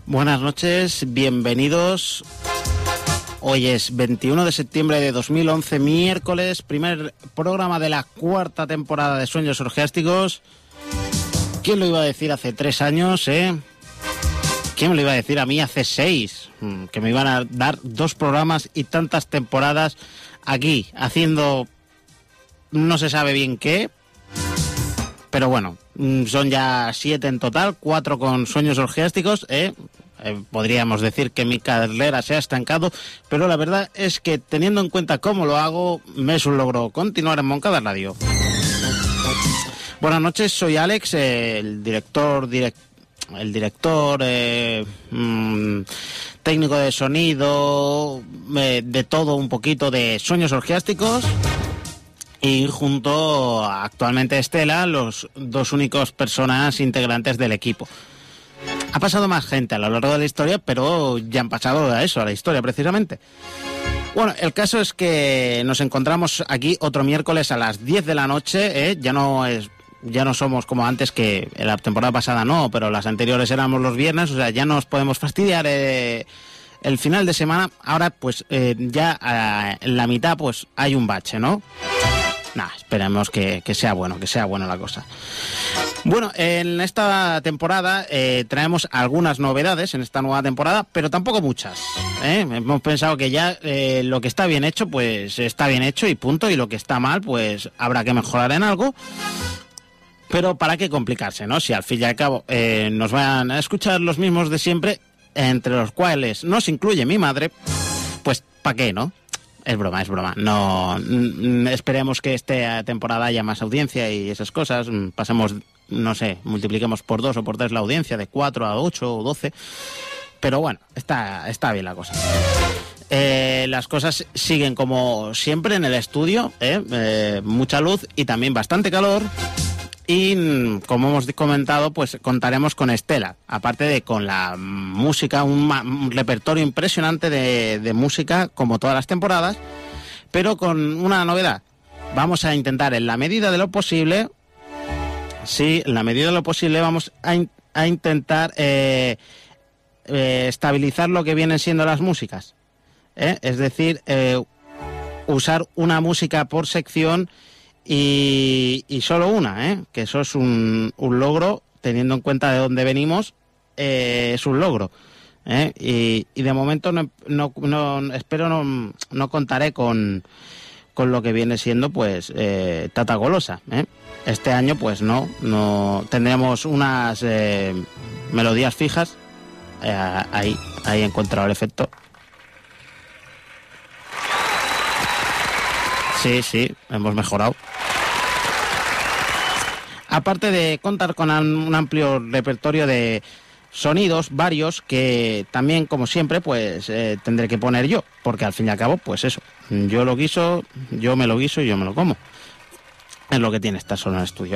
Buenas noches, bienvenidos. Hoy es 21 de septiembre de 2011, miércoles, primer programa de la cuarta temporada de Sueños Orgiásticos. ¿Quién lo iba a decir hace 3 años, ¿Quién me lo iba a decir a mí hace 6? Que me iban a dar 2 programas y tantas temporadas aquí, haciendo no se sabe bien qué. Pero bueno, son ya 7 en total, 4 con Sueños Orgiásticos, podríamos decir que mi carrera se ha estancado, pero la verdad es que teniendo en cuenta cómo lo hago, me es un logro continuar en Moncada Radio. Buenas noches, soy Alex, el director, técnico de sonido, de todo un poquito de Sueños Orgiásticos. Y junto actualmente Estela, los 2 únicos personas integrantes del equipo. Ha pasado más gente a lo largo de la historia, pero ya han pasado a eso, a la historia precisamente. Bueno, el caso es que nos encontramos aquí otro miércoles a las 10 de la noche, ya no somos como antes, que en la temporada pasada no, pero las anteriores éramos los viernes, o sea, ya nos podemos fastidiar el final de semana. Ahora pues ya en la mitad pues hay un bache, ¿no? Nah, esperemos que sea bueno la cosa. Bueno, en esta temporada traemos algunas novedades en esta nueva temporada, pero tampoco muchas, Hemos pensado que ya lo que está bien hecho, pues está bien hecho y punto, y lo que está mal, pues habrá que mejorar en algo. Pero para qué complicarse, ¿no? Si al fin y al cabo nos van a escuchar los mismos de siempre, entre los cuales nos incluye mi madre, pues ¿para qué, no? Es broma. No, esperemos que esta temporada haya más audiencia y esas cosas. Pasemos, no sé, multipliquemos por 2 o por 3 la audiencia, de 4 a 8 o 12. Pero bueno, está bien la cosa. Las cosas siguen como siempre en el estudio, mucha luz y también bastante calor. Y como hemos comentado, pues contaremos con Estela, aparte de con la música, un repertorio impresionante de música como todas las temporadas, pero con una novedad. Vamos a intentar en la medida de lo posible, vamos a intentar estabilizar lo que vienen siendo las músicas, es decir, usar una música por sección. Y solo una, que eso es un logro, teniendo en cuenta de dónde venimos, es un logro. Y de momento no contaré con lo que viene siendo pues Tata Golosa. Este año pues no tendremos unas melodías fijas. Ahí he encontrado el efecto. Sí, hemos mejorado. Aparte de contar con un amplio repertorio de sonidos, varios, que también, como siempre, pues tendré que poner yo, porque al fin y al cabo, pues eso, yo me lo guiso y yo me lo como. Es lo que tiene estar solo en el estudio.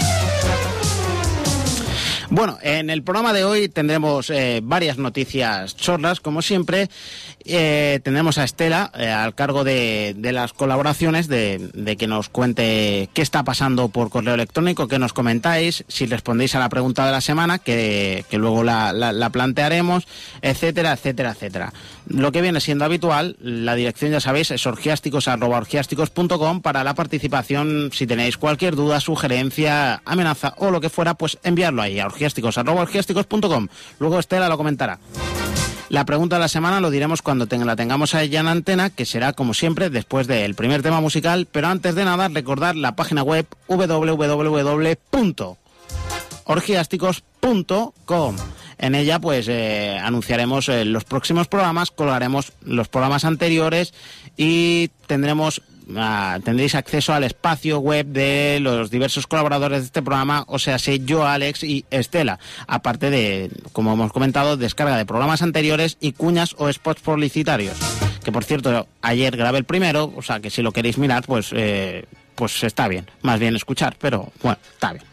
Bueno, en el programa de hoy tendremos varias noticias chorras, como siempre. Tendremos a Estela al cargo de las colaboraciones, de que nos cuente qué está pasando por correo electrónico, qué nos comentáis, si respondéis a la pregunta de la semana, que luego la plantearemos, etcétera. Lo que viene siendo habitual, la dirección ya sabéis, es orgiásticos@orgiásticos.com para la participación. Si tenéis cualquier duda, sugerencia, amenaza o lo que fuera, pues enviarlo ahí a orgiásticos@orgiásticos.com. Luego Estela lo comentará. La pregunta de la semana lo diremos cuando la tengamos a ella en antena, que será como siempre después del primer tema musical, pero antes de nada recordar la página web www.orgiásticos.com. En ella pues anunciaremos los próximos programas, colgaremos los programas anteriores y tendréis acceso al espacio web de los diversos colaboradores de este programa, o sea, yo, Alex y Estela, aparte de, como hemos comentado, descarga de programas anteriores y cuñas o spots publicitarios, que por cierto ayer grabé el primero, o sea que si lo queréis mirar pues está bien, más bien escuchar, pero bueno, está bien.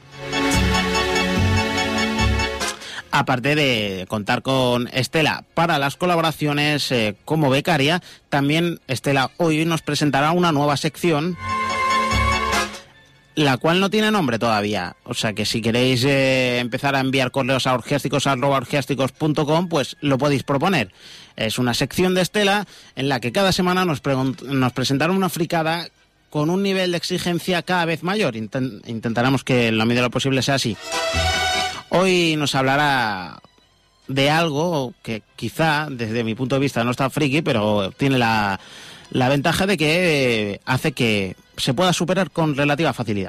Aparte de contar con Estela para las colaboraciones como becaria, también Estela hoy nos presentará una nueva sección la cual no tiene nombre todavía. O sea que si queréis empezar a enviar correos a orgiásticos@orgiásticos.com, pues lo podéis proponer. Es una sección de Estela en la que cada semana nos presentará una fricada con un nivel de exigencia cada vez mayor. Intentaremos que en la medida de lo posible sea así. Hoy nos hablará de algo que quizá, desde mi punto de vista, no está friki, pero tiene la ventaja de que hace que se pueda superar con relativa facilidad.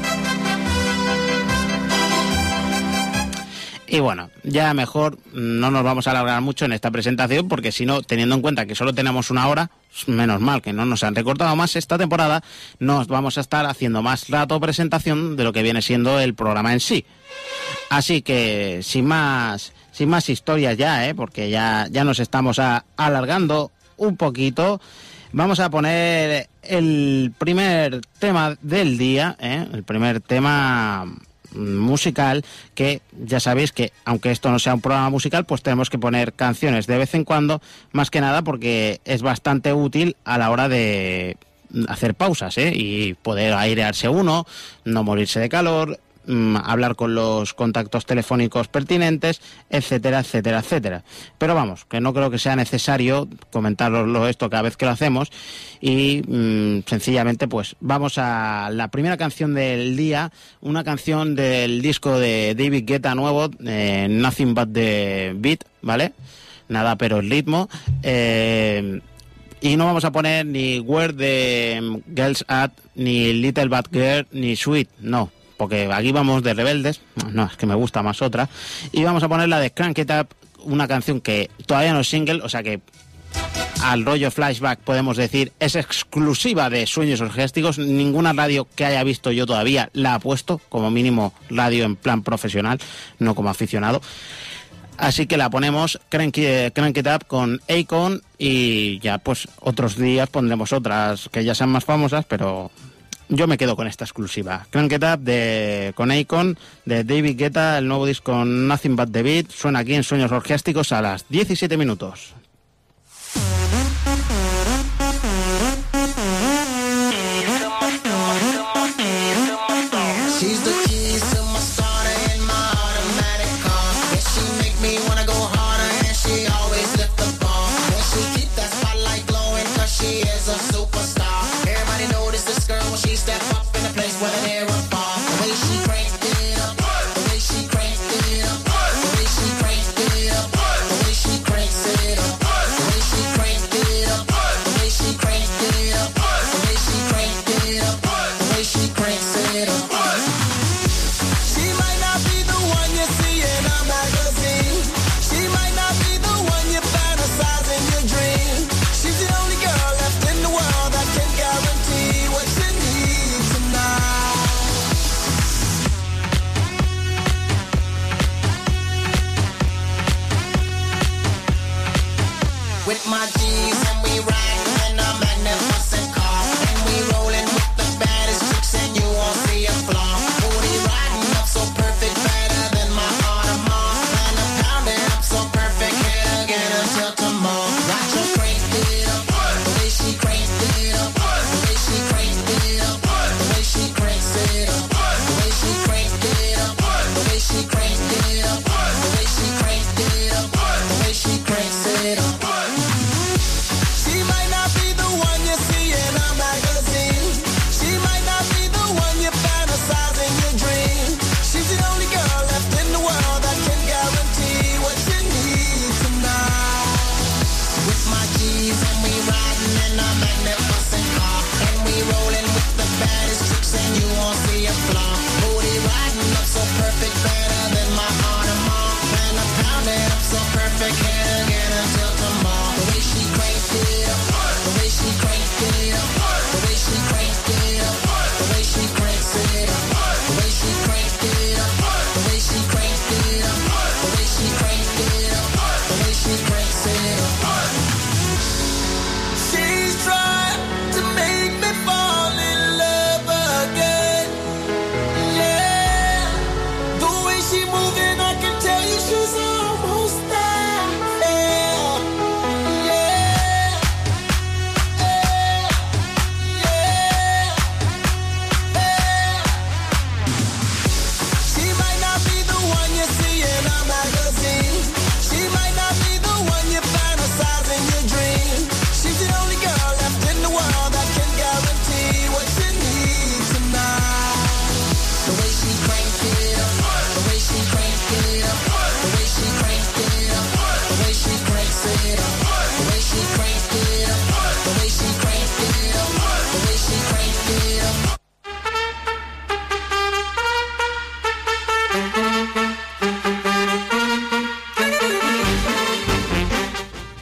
Y bueno, ya mejor no nos vamos a alargar mucho en esta presentación, porque si no, teniendo en cuenta que solo tenemos una hora, menos mal que no nos han recortado más esta temporada, nos vamos a estar haciendo más rato presentación de lo que viene siendo el programa en sí. Así que sin más historias ya, porque ya nos estamos alargando un poquito. Vamos a poner el primer tema del día, el primer tema musical, que ya sabéis que aunque esto no sea un programa musical, pues tenemos que poner canciones de vez en cuando, más que nada porque es bastante útil a la hora de hacer pausas, y poder airearse uno, no morirse de calor, hablar con los contactos telefónicos pertinentes, etcétera, etcétera, etcétera. Pero vamos, que no creo que sea necesario comentarlo esto cada vez que lo hacemos, y sencillamente pues vamos a la primera canción del día, una canción del disco de David Guetta nuevo, Nothing But The Beat, ¿vale? Nada pero el ritmo. Y no vamos a poner ni Where The Girls At, ni Little Bad Girl, ni Sweet, no, porque aquí vamos de rebeldes. No, es que me gusta más otra. Y vamos a poner la de Crank It Up, una canción que todavía no es single, o sea que al rollo flashback podemos decir es exclusiva de Sueños Orgiásticos. Ninguna radio que haya visto yo todavía la ha puesto, como mínimo radio en plan profesional, no como aficionado. Así que la ponemos, Crank It Up con Akon, y ya pues otros días pondremos otras que ya sean más famosas, pero yo me quedo con esta exclusiva. Crank It Up con Akon, de David Guetta, el nuevo disco Nothing But The Beat, suena aquí en Sueños Orgiásticos a las 17 minutos.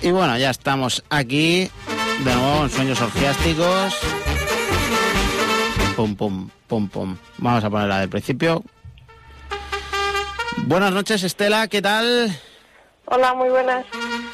Y bueno, ya estamos aquí de nuevo en Sueños Orgiásticos. Pum, pum, pum, pum. Vamos a ponerla del principio. Buenas noches, Estela, ¿qué tal? Hola, muy buenas.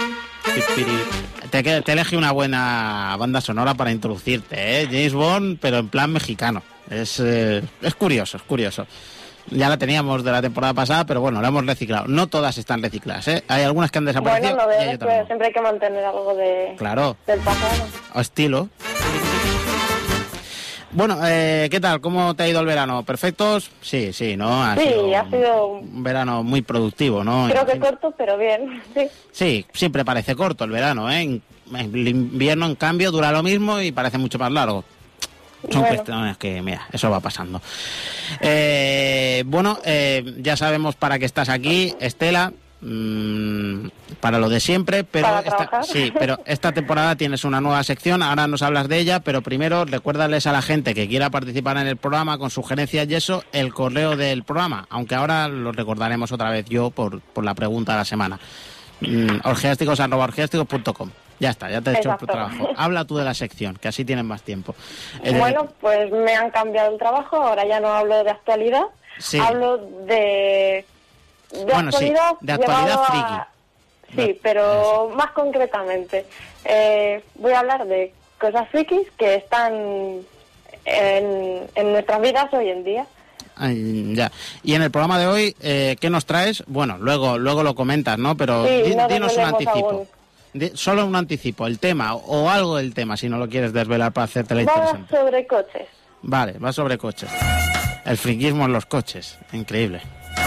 Te elegí una buena banda sonora para introducirte, ¿eh? James Bond, pero en plan mexicano. Es curioso, es curioso. Ya la teníamos de la temporada pasada, pero bueno, la hemos reciclado. No todas están recicladas, ¿eh? Hay algunas que han desaparecido. Bueno, y hay otras no. Siempre hay que mantener algo claro, del pasado. O estilo. Bueno, ¿qué tal? ¿Cómo te ha ido el verano? ¿Perfectos? Sí, ¿no? Ha sido un verano muy productivo, ¿no? Creo que corto, pero bien, sí. Sí, siempre parece corto el verano, ¿eh? El invierno, en cambio, dura lo mismo y parece mucho más largo. Son cuestiones que, mira, eso va pasando. Ya sabemos para qué estás aquí, Estela. Para lo de siempre, pero pero esta temporada tienes una nueva sección, ahora nos hablas de ella, pero primero recuérdales a la gente que quiera participar en el programa con sugerencias y eso, el correo del programa, aunque ahora lo recordaremos otra vez yo por la pregunta de la semana. orgiásticos@orgiásticos.com. Ya está, ya te he hecho el trabajo. Habla tú de la sección, que así tienes más tiempo. Bueno, pues me han cambiado el trabajo, ahora ya no hablo de actualidad, hablo de actualidad, de actualidad friki. Sí, pero más concretamente, voy a hablar de cosas frikis que están en nuestras vidas hoy en día. Ya. Y en el programa de hoy, ¿qué nos traes? Bueno, luego lo comentas, ¿no? Pero dinos un anticipo. Solo un anticipo, el tema o algo del tema, si no lo quieres desvelar para hacerte la interesante. Va sobre coches. Vale, va sobre coches. El friquismo en los coches, increíble.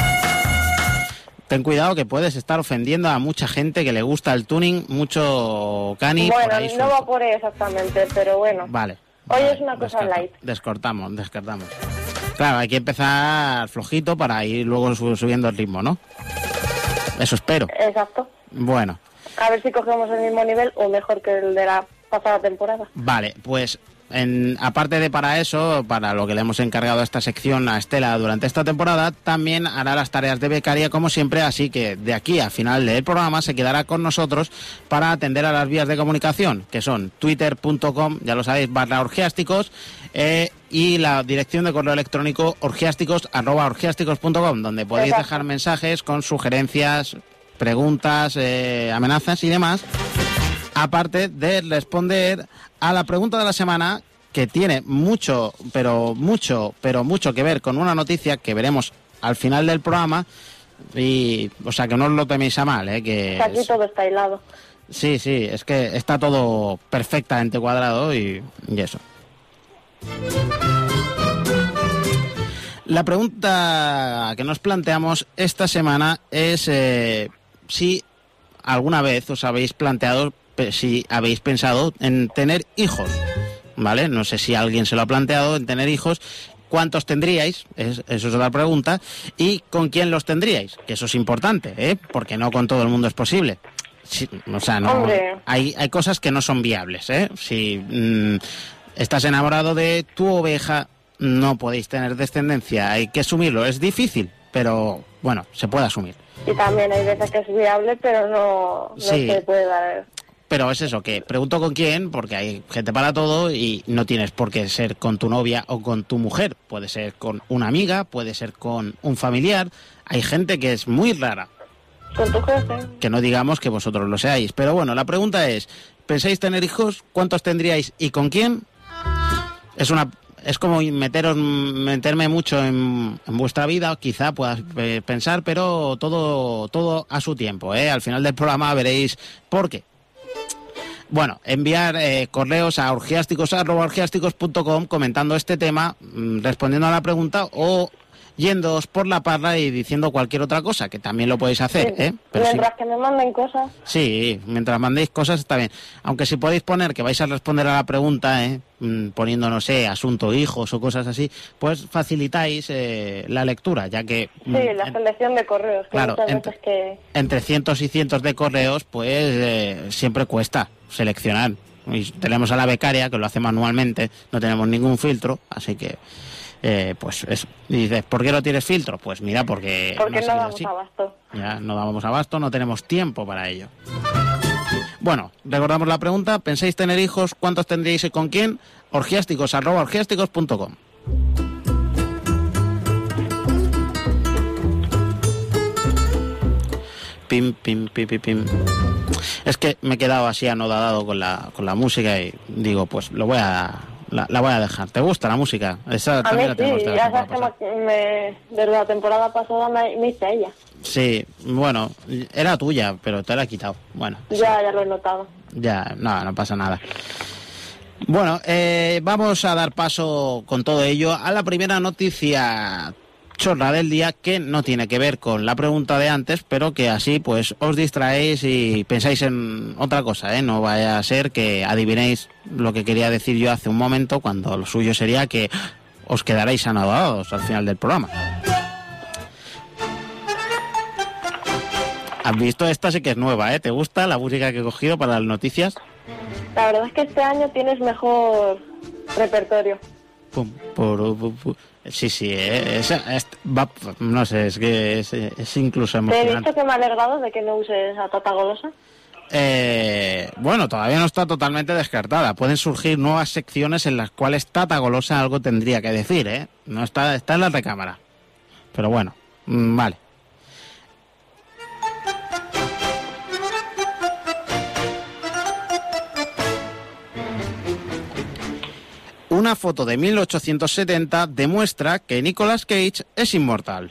Ten cuidado que puedes estar ofendiendo a mucha gente que le gusta el tuning, mucho cani. Bueno, por ahí no va por ahí exactamente, pero bueno. Vale. Hoy es una cosa light. Descartamos. Claro, hay que empezar flojito para ir luego subiendo el ritmo, ¿no? Eso espero. Exacto. Bueno. A ver si cogemos el mismo nivel o mejor que el de la pasada temporada. Vale, pues aparte de para eso, para lo que le hemos encargado a esta sección a Estela durante esta temporada, también hará las tareas de becaria como siempre, así que de aquí a final del programa se quedará con nosotros para atender a las vías de comunicación, que son twitter.com, ya lo sabéis, /orgiásticos, y la dirección de correo electrónico orgiásticos@orgiásticos.com, donde podéis dejar mensajes con sugerencias, preguntas, amenazas y demás, aparte de responder a la pregunta de la semana, que tiene mucho que ver con una noticia que veremos al final del programa, y o sea que no os lo teméis a mal, que aquí todo está hilado. Sí, es que está todo perfectamente cuadrado y eso. La pregunta que nos planteamos esta semana es si alguna vez os habéis planteado, si habéis pensado en tener hijos, ¿vale? No sé si alguien se lo ha planteado, en tener hijos. ¿Cuántos tendríais? Eso es otra pregunta. ¿Y con quién los tendríais? Que eso es importante, porque no con todo el mundo es posible. Sí, o sea, no, hay cosas que no son viables, Si estás enamorado de tu oveja, no podéis tener descendencia. Hay que asumirlo. Es difícil, pero bueno, se puede asumir. Y también hay veces que es viable, pero no se puede dar. Pero es eso, que pregunto con quién, porque hay gente para todo y no tienes por qué ser con tu novia o con tu mujer. Puede ser con una amiga, puede ser con un familiar. Hay gente que es muy rara. Con tu jefe. Que no digamos que vosotros lo seáis. Pero bueno, la pregunta es, ¿pensáis tener hijos? ¿Cuántos tendríais y con quién? Es como meterme mucho en vuestra vida, quizá puedas pensar, pero todo a su tiempo, Al final del programa veréis por qué. Bueno, enviar correos a orgiásticos@orgiásticos.com comentando este tema, respondiendo a la pregunta o yéndoos por la parra y diciendo cualquier otra cosa, que también lo podéis hacer, Pero mientras que me manden cosas. Sí, mientras mandéis cosas está bien. Aunque si podéis poner que vais a responder a la pregunta, poniendo, no sé, asunto hijos o cosas así, pues facilitáis la lectura, ya que... Sí, la selección de correos. Claro, entre cientos y cientos de correos, pues siempre cuesta seleccionar. Y tenemos a la becaria, que lo hace manualmente, no tenemos ningún filtro, así que... pues eso. Y dices, ¿por qué no tienes filtro? Pues mira, porque no damos abasto. Ya, no damos abasto, no tenemos tiempo para ello. Bueno, recordamos la pregunta. ¿Pensáis tener hijos? ¿Cuántos tendríais y con quién? orgiásticos@orgiásticos.com. Pim, pim, pim, pim, pim. Es que me he quedado así anodado con la música y digo, pues la voy a dejar. ¿Te gusta la música? Esa a mí sí, ya sabes que desde la temporada pasada me hice ella. Sí, bueno, era tuya, pero te la he quitado. Bueno. Ya lo he notado. Ya, no pasa nada. Bueno, vamos a dar paso con todo ello a la primera noticia chorra del día, que no tiene que ver con la pregunta de antes, pero que así pues os distraéis y pensáis en otra cosa, ¿eh? No vaya a ser que adivinéis lo que quería decir yo hace un momento, cuando lo suyo sería que os quedaréis anodados al final del programa. ¿Has visto? Esta sí que es nueva, ¿eh? ¿Te gusta la música que he cogido para las noticias? La verdad es que este año tienes mejor repertorio. Sí, no sé, es que es incluso emocionante. ¿Te he dicho que me ha alegrado de que no uses a Tata Golosa? Bueno, todavía no está totalmente descartada. Pueden surgir nuevas secciones en las cuales Tata Golosa algo tendría que decir, ¿eh? No está en la recámara. Pero bueno, vale. Una foto de 1870 demuestra que Nicolas Cage es inmortal.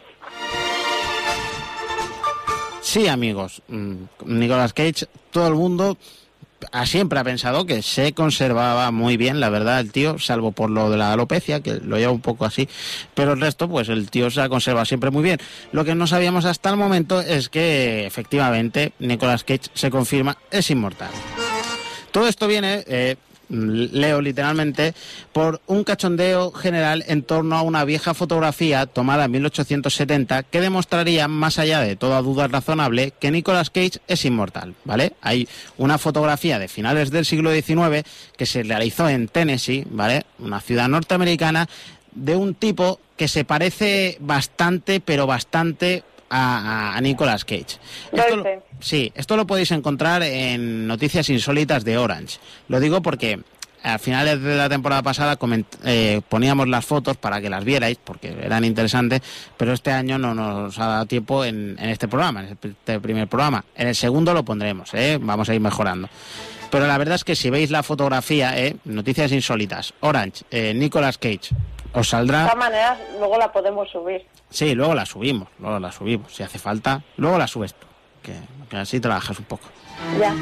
Sí, amigos, Nicolas Cage, todo el mundo siempre ha pensado que se conservaba muy bien, la verdad, el tío, salvo por lo de la alopecia, que lo lleva un poco así, pero el resto, pues el tío se ha conservado siempre muy bien. Lo que no sabíamos hasta el momento es que, efectivamente, Nicolas Cage se confirma, es inmortal. Todo esto viene... leo literalmente, por un cachondeo general en torno a una vieja fotografía tomada en 1870 que demostraría, más allá de toda duda razonable, que Nicolas Cage es inmortal, ¿vale? Hay una fotografía de finales del siglo XIX que se realizó en Tennessee, ¿vale? Una ciudad norteamericana, de un tipo que se parece bastante, pero bastante a Nicolas Cage. Esto lo podéis encontrar en Noticias Insólitas de Orange. Lo digo porque a finales de la temporada pasada poníamos las fotos para que las vierais, porque eran interesantes, pero este año no nos ha dado tiempo en este programa, en este primer programa. En el segundo lo pondremos, vamos a ir mejorando. Pero la verdad es que si veis la fotografía, Noticias Insólitas, Orange, Nicolas Cage, os saldrá... De todas maneras, luego la podemos subir. Sí, luego la subimos, si hace falta. Luego la subes tú, que así trabajas un poco. Ya.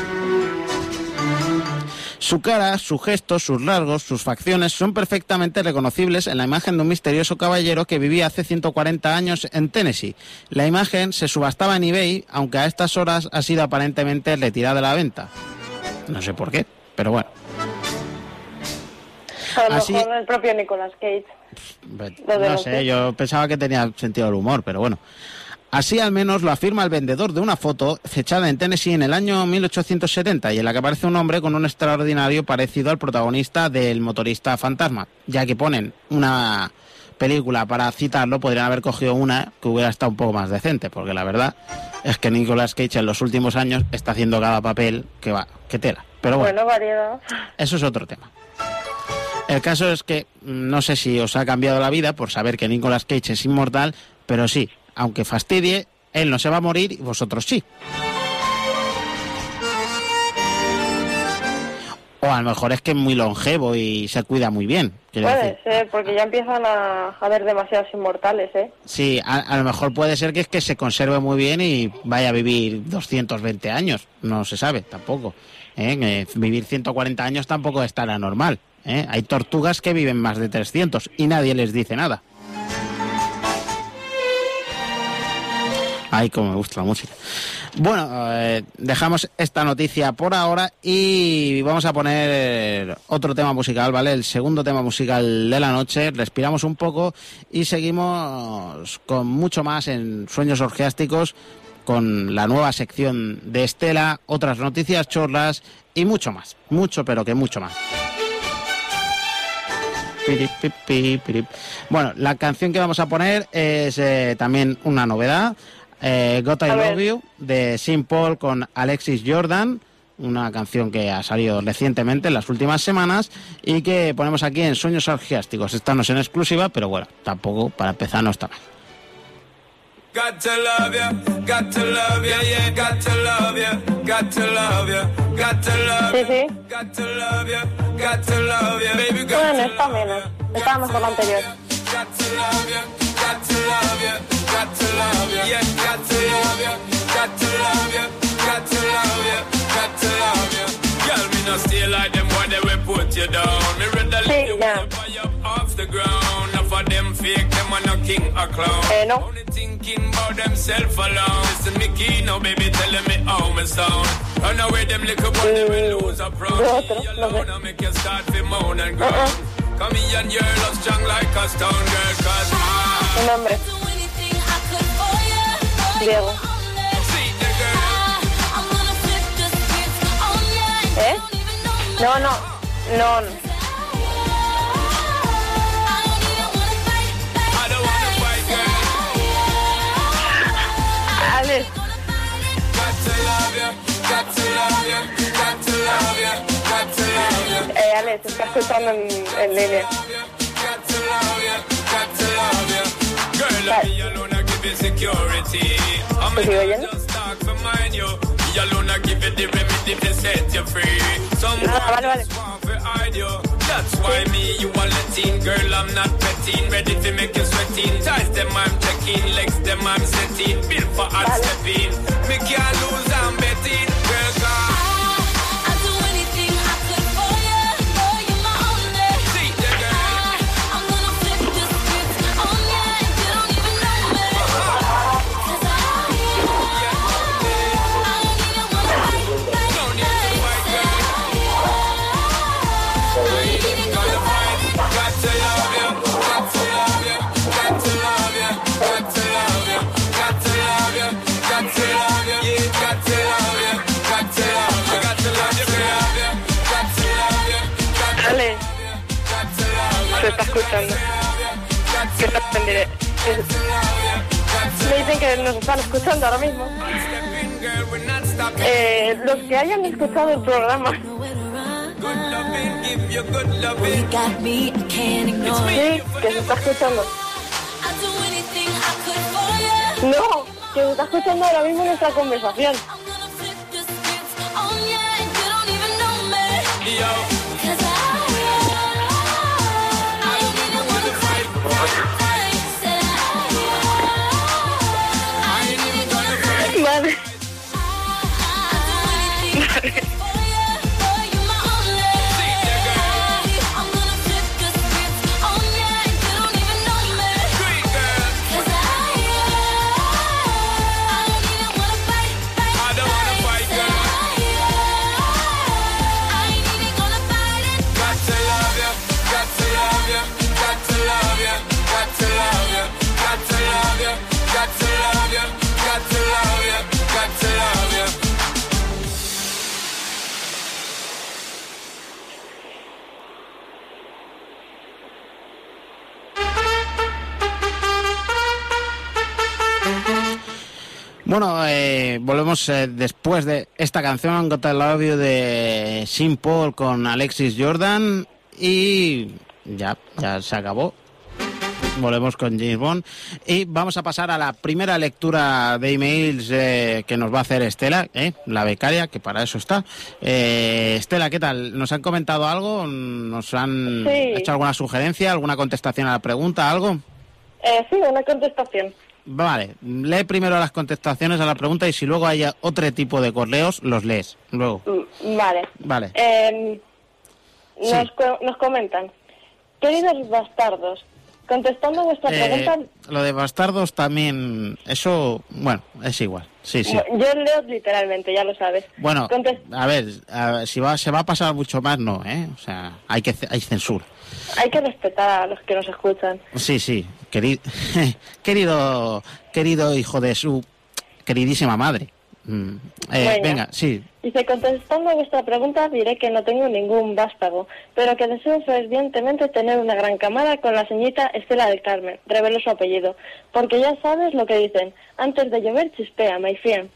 Su cara, su gesto, sus rasgos, sus facciones son perfectamente reconocibles en la imagen de un misterioso caballero que vivía hace 140 años en Tennessee. La imagen se subastaba en eBay, aunque a estas horas ha sido aparentemente retirada de la venta. No sé por qué, pero bueno. A lo mejor el propio Nicolas Cage. No sé, yo pensaba que tenía sentido del humor, pero bueno. Así al menos lo afirma el vendedor de una foto fechada en Tennessee en el año 1870 y en la que aparece un hombre con un extraordinario parecido al protagonista del Motorista Fantasma. Ya que ponen una película para citarlo, podrían haber cogido una que hubiera estado un poco más decente, porque la verdad es que Nicolas Cage en los últimos años está haciendo cada papel que tela. Pero bueno, variedad. Eso es otro tema. El caso es que no sé si os ha cambiado la vida por saber que Nicolas Cage es inmortal, pero sí, aunque fastidie, él no se va a morir y vosotros sí. O a lo mejor es que es muy longevo y se cuida muy bien. Puede ser, porque ya empiezan a haber demasiados inmortales, ¿eh? Sí, a lo mejor puede ser que es que se conserve muy bien y vaya a vivir 220 años. No se sabe tampoco. Vivir 140 años tampoco es tan anormal. Hay tortugas que viven más de 300 y nadie les dice nada. Ay, cómo me gusta la música. Bueno, dejamos esta noticia por ahora y vamos a poner otro tema musical, ¿vale? El segundo tema musical de la noche. Respiramos un poco y seguimos con mucho más en Sueños Orgiásticos, con la nueva sección de Estela, otras noticias chorras y mucho más. Mucho, pero que mucho más. Bueno, la canción que vamos a poner es también una novedad. God I Love You, de Sean Paul con Alexis Jordan, una canción que ha salido recientemente en las últimas semanas y que ponemos aquí en Sueños Orgiásticos. Esta no es en exclusiva, pero bueno, tampoco para empezar no está mal. Got to love ya, got to love ya, yeah, got to love ya, got to love ya, got to love ya, Sí. got to love ya, got to love ya, baby, got Bueno, to está love ya. menos. Estaba mejor la anterior. Got to love ya, got to love ya, got to love ya, yeah, got to love ya, got to love ya, got to love ya, got to love ya. Girl, me no stay like them when they will put you down. Me ready to leave you when you fire off the ground. Enough of them fake, them are no king or clown. No. Only thinking about themself alone. Listen, Mickey, no baby, telling me how me sound. Run away them little boy, they will lose a proud. Me alone, I make you start to moan and groan. Come here and you're love strong like a stone girl, cause Un nombre. Diego. see the girl. ¿Eh? No. I don't wanna fight, girl. Alex. Got to love ya, got to love ya, got to love ya, got to love ya. Alex, está escuchando en línea. Got to love ya, got to love ya. Girl, let me alone, I give you security. I'm ¿Te sigo oyendo? just talk for mine, you. Me alone, I give you the remedy to set you free. Someone vale. just want to hide you. That's why me, you are letting. Girl, I'm not petting. Ready to make you sweating. Ties them, I'm checking. Legs them, I'm setting. Built for hard stepping. Me can't lose, I'm betting. Girl, God. See the girl. Don't need to fight, girl. Gonna fight. Got to love you. Got to love you. Got to love you. Got to love you. Got to love you. Got to love you. Yeah, got to love you. Got to love you. Got to love you. Got to love you. Got to Alex, got to love you. se está escuchando. Que está en directo. Me dicen que nos están escuchando ahora mismo. Stepping, girl, we're not stopping. Los que hayan escuchado el programa. Good loving, give you good loving. Sí, que se está escuchando. No, que se está escuchando ahora mismo nuestra conversación. Yo, Vale. sweet girl. I don't wanna fight, girl. Got to love you, got to love you, got to love you, got to love you, got to love you, got to love you, got to love you, got to love you. Bueno, volvemos después de esta canción, Got to Love You de Sean Paul con Alexis Jordan y ya se acabó. Volvemos con James Bond y vamos a pasar a la primera lectura de emails que nos va a hacer Estela, la becaria, que para eso está. Estela, ¿qué tal? ¿Nos han comentado algo? ¿Nos han hecho alguna sugerencia, alguna contestación a la pregunta, algo? Sí, una contestación. Vale, lee primero las contestaciones a la pregunta y si luego hay otro tipo de correos, los lees luego. Vale. Sí. Nos comentan. Queridos bastardos, contestando vuestra pregunta... Lo de bastardos también, eso, bueno, es igual, sí. Yo leo literalmente, ya lo sabes. Bueno, a ver, si se va a pasar mucho más, no, o sea, hay censura. Hay que respetar a los que nos escuchan. Sí, querido hijo de su queridísima madre. Venga, sí. Dice, contestando a vuestra pregunta, diré que no tengo ningún vástago, pero que deseo fervientemente tener una gran camada con la señorita Estela del Carmen, revelo su apellido, porque ya sabes lo que dicen, antes de llover chispea, my friend.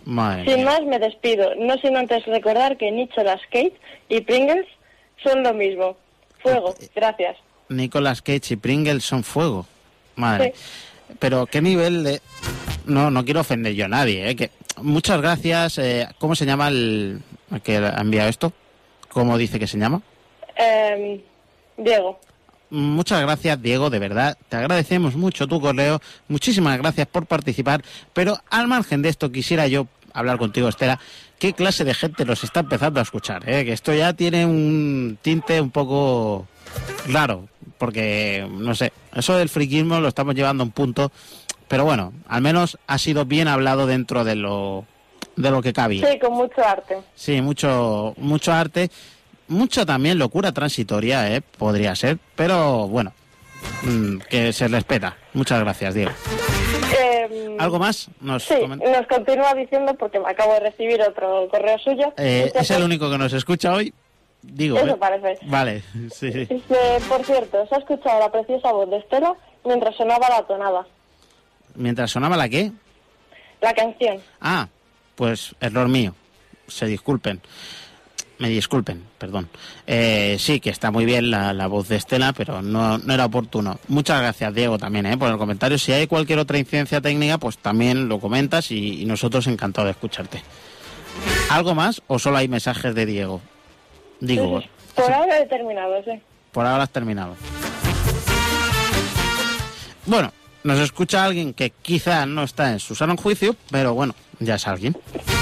Madre Sin mía. más, me despido. No sin antes recordar que Nicolas Cage y Pringles son lo mismo. Fuego, gracias. Nicolas Cage y Pringles son fuego. Madre. Sí. Pero qué nivel de... No quiero ofender yo a nadie, ¿eh? Que... Muchas gracias. ¿Cómo se llama el que ha enviado esto? ¿Cómo dice que se llama? Diego. Muchas gracias, Diego, de verdad. Te agradecemos mucho tu correo. Muchísimas gracias por participar. Pero al margen de esto, quisiera yo hablar contigo, Estela. ¿Qué clase de gente nos está empezando a escuchar? Que esto ya tiene un tinte un poco raro. Porque, no sé, eso del friquismo lo estamos llevando a un punto. Pero bueno, al menos ha sido bien hablado dentro de lo que cabía. Sí, con mucho arte. Sí, mucho arte. Mucha también locura transitoria, podría ser, pero bueno, que se respeta. Muchas gracias, Diego. ¿Algo más? Nos continúa diciendo, porque me acabo de recibir otro correo suyo. ¿Es el único que nos escucha hoy? Digo. Eso parece. Vale, sí. Por cierto, se ha escuchado la preciosa voz de Estela mientras sonaba la tonada. ¿Mientras sonaba la qué? La canción. Ah, pues error mío. Me disculpen, perdón. Sí, que está muy bien la voz de Estela, pero no era oportuno. Muchas gracias, Diego, también, por el comentario. Si hay cualquier otra incidencia técnica, pues también lo comentas y nosotros encantados de escucharte. ¿Algo más o solo hay mensajes de Diego? Digo. Sí. Por ahora he terminado, sí. Por ahora has terminado. Bueno, nos escucha alguien que quizá no está en su sano juicio, pero bueno, ya es alguien.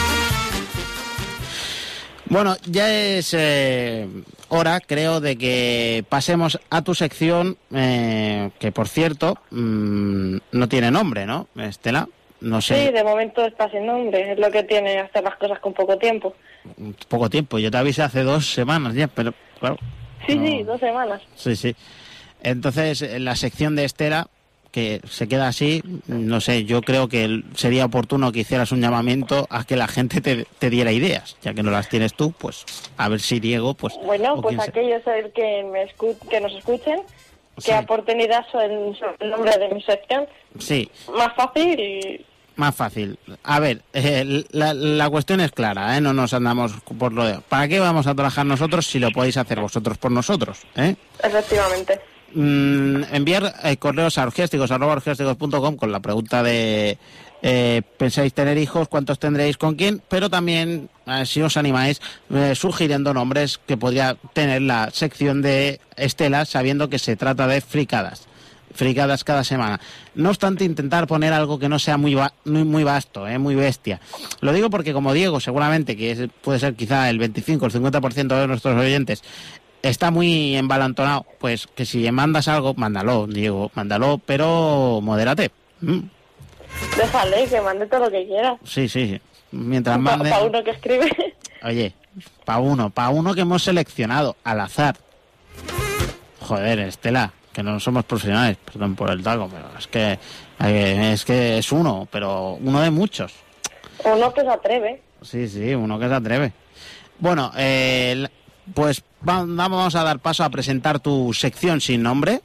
Bueno, ya es hora, creo, de que pasemos a tu sección, que por cierto, no tiene nombre, ¿no, Estela? No sé. Sí, de momento está sin nombre, es lo que tiene hacer las cosas con poco tiempo. Poco tiempo, yo te avisé hace 2 semanas ya, pero claro. Sí, 2 semanas. Sí. Entonces, la sección de Estela, que se queda así, no sé, yo creo que sería oportuno que hicieras un llamamiento a que la gente te diera ideas, ya que no las tienes tú, pues a ver si Diego, pues... Bueno, pues aquellos que nos escuchen, que aporten ideas sobre el nombre de mi sección. Sí. Más fácil. A ver, la cuestión es clara, no nos andamos por lo de... ¿Para qué vamos a trabajar nosotros si lo podéis hacer vosotros por nosotros? Efectivamente. Enviar correos a orgiásticos@orgiásticos.com con la pregunta de ¿pensáis tener hijos? ¿Cuántos tendréis? ¿Con quién? Pero también, si os animáis, sugiriendo nombres que podría tener la sección de Estela, sabiendo que se trata de fricadas cada semana. No obstante, intentar poner algo que no sea muy vasto, muy bestia. Lo digo porque, como Diego, seguramente, que puede ser quizá el 25 o el 50% de nuestros oyentes, está muy embalantonado, pues que si mandas algo, mándalo, Diego, pero modérate. Déjale, que mande todo lo que quiera. Sí. Mientras mande... Para uno que escribe. Oye, para uno que hemos seleccionado al azar. Joder, Estela, que no somos profesionales, perdón por el taco, pero es que es uno, pero uno de muchos. Uno que se atreve. Sí, uno que se atreve. Bueno, pues vamos a dar paso a presentar tu sección sin nombre.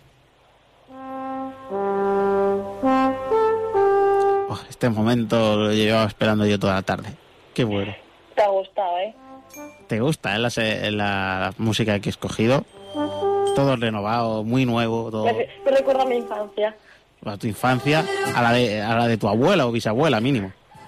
Este momento lo llevaba esperando yo toda la tarde. Qué bueno. Te ha gustado, ¿Te gusta la música que he escogido? Todo renovado, muy nuevo. Todo. Me recuerda a mi infancia. A tu infancia, a la de tu abuela o bisabuela, mínimo.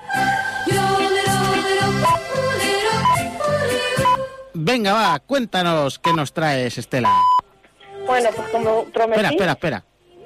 Venga, va, cuéntanos qué nos traes, Estela. Bueno, pues como prometí... Espera.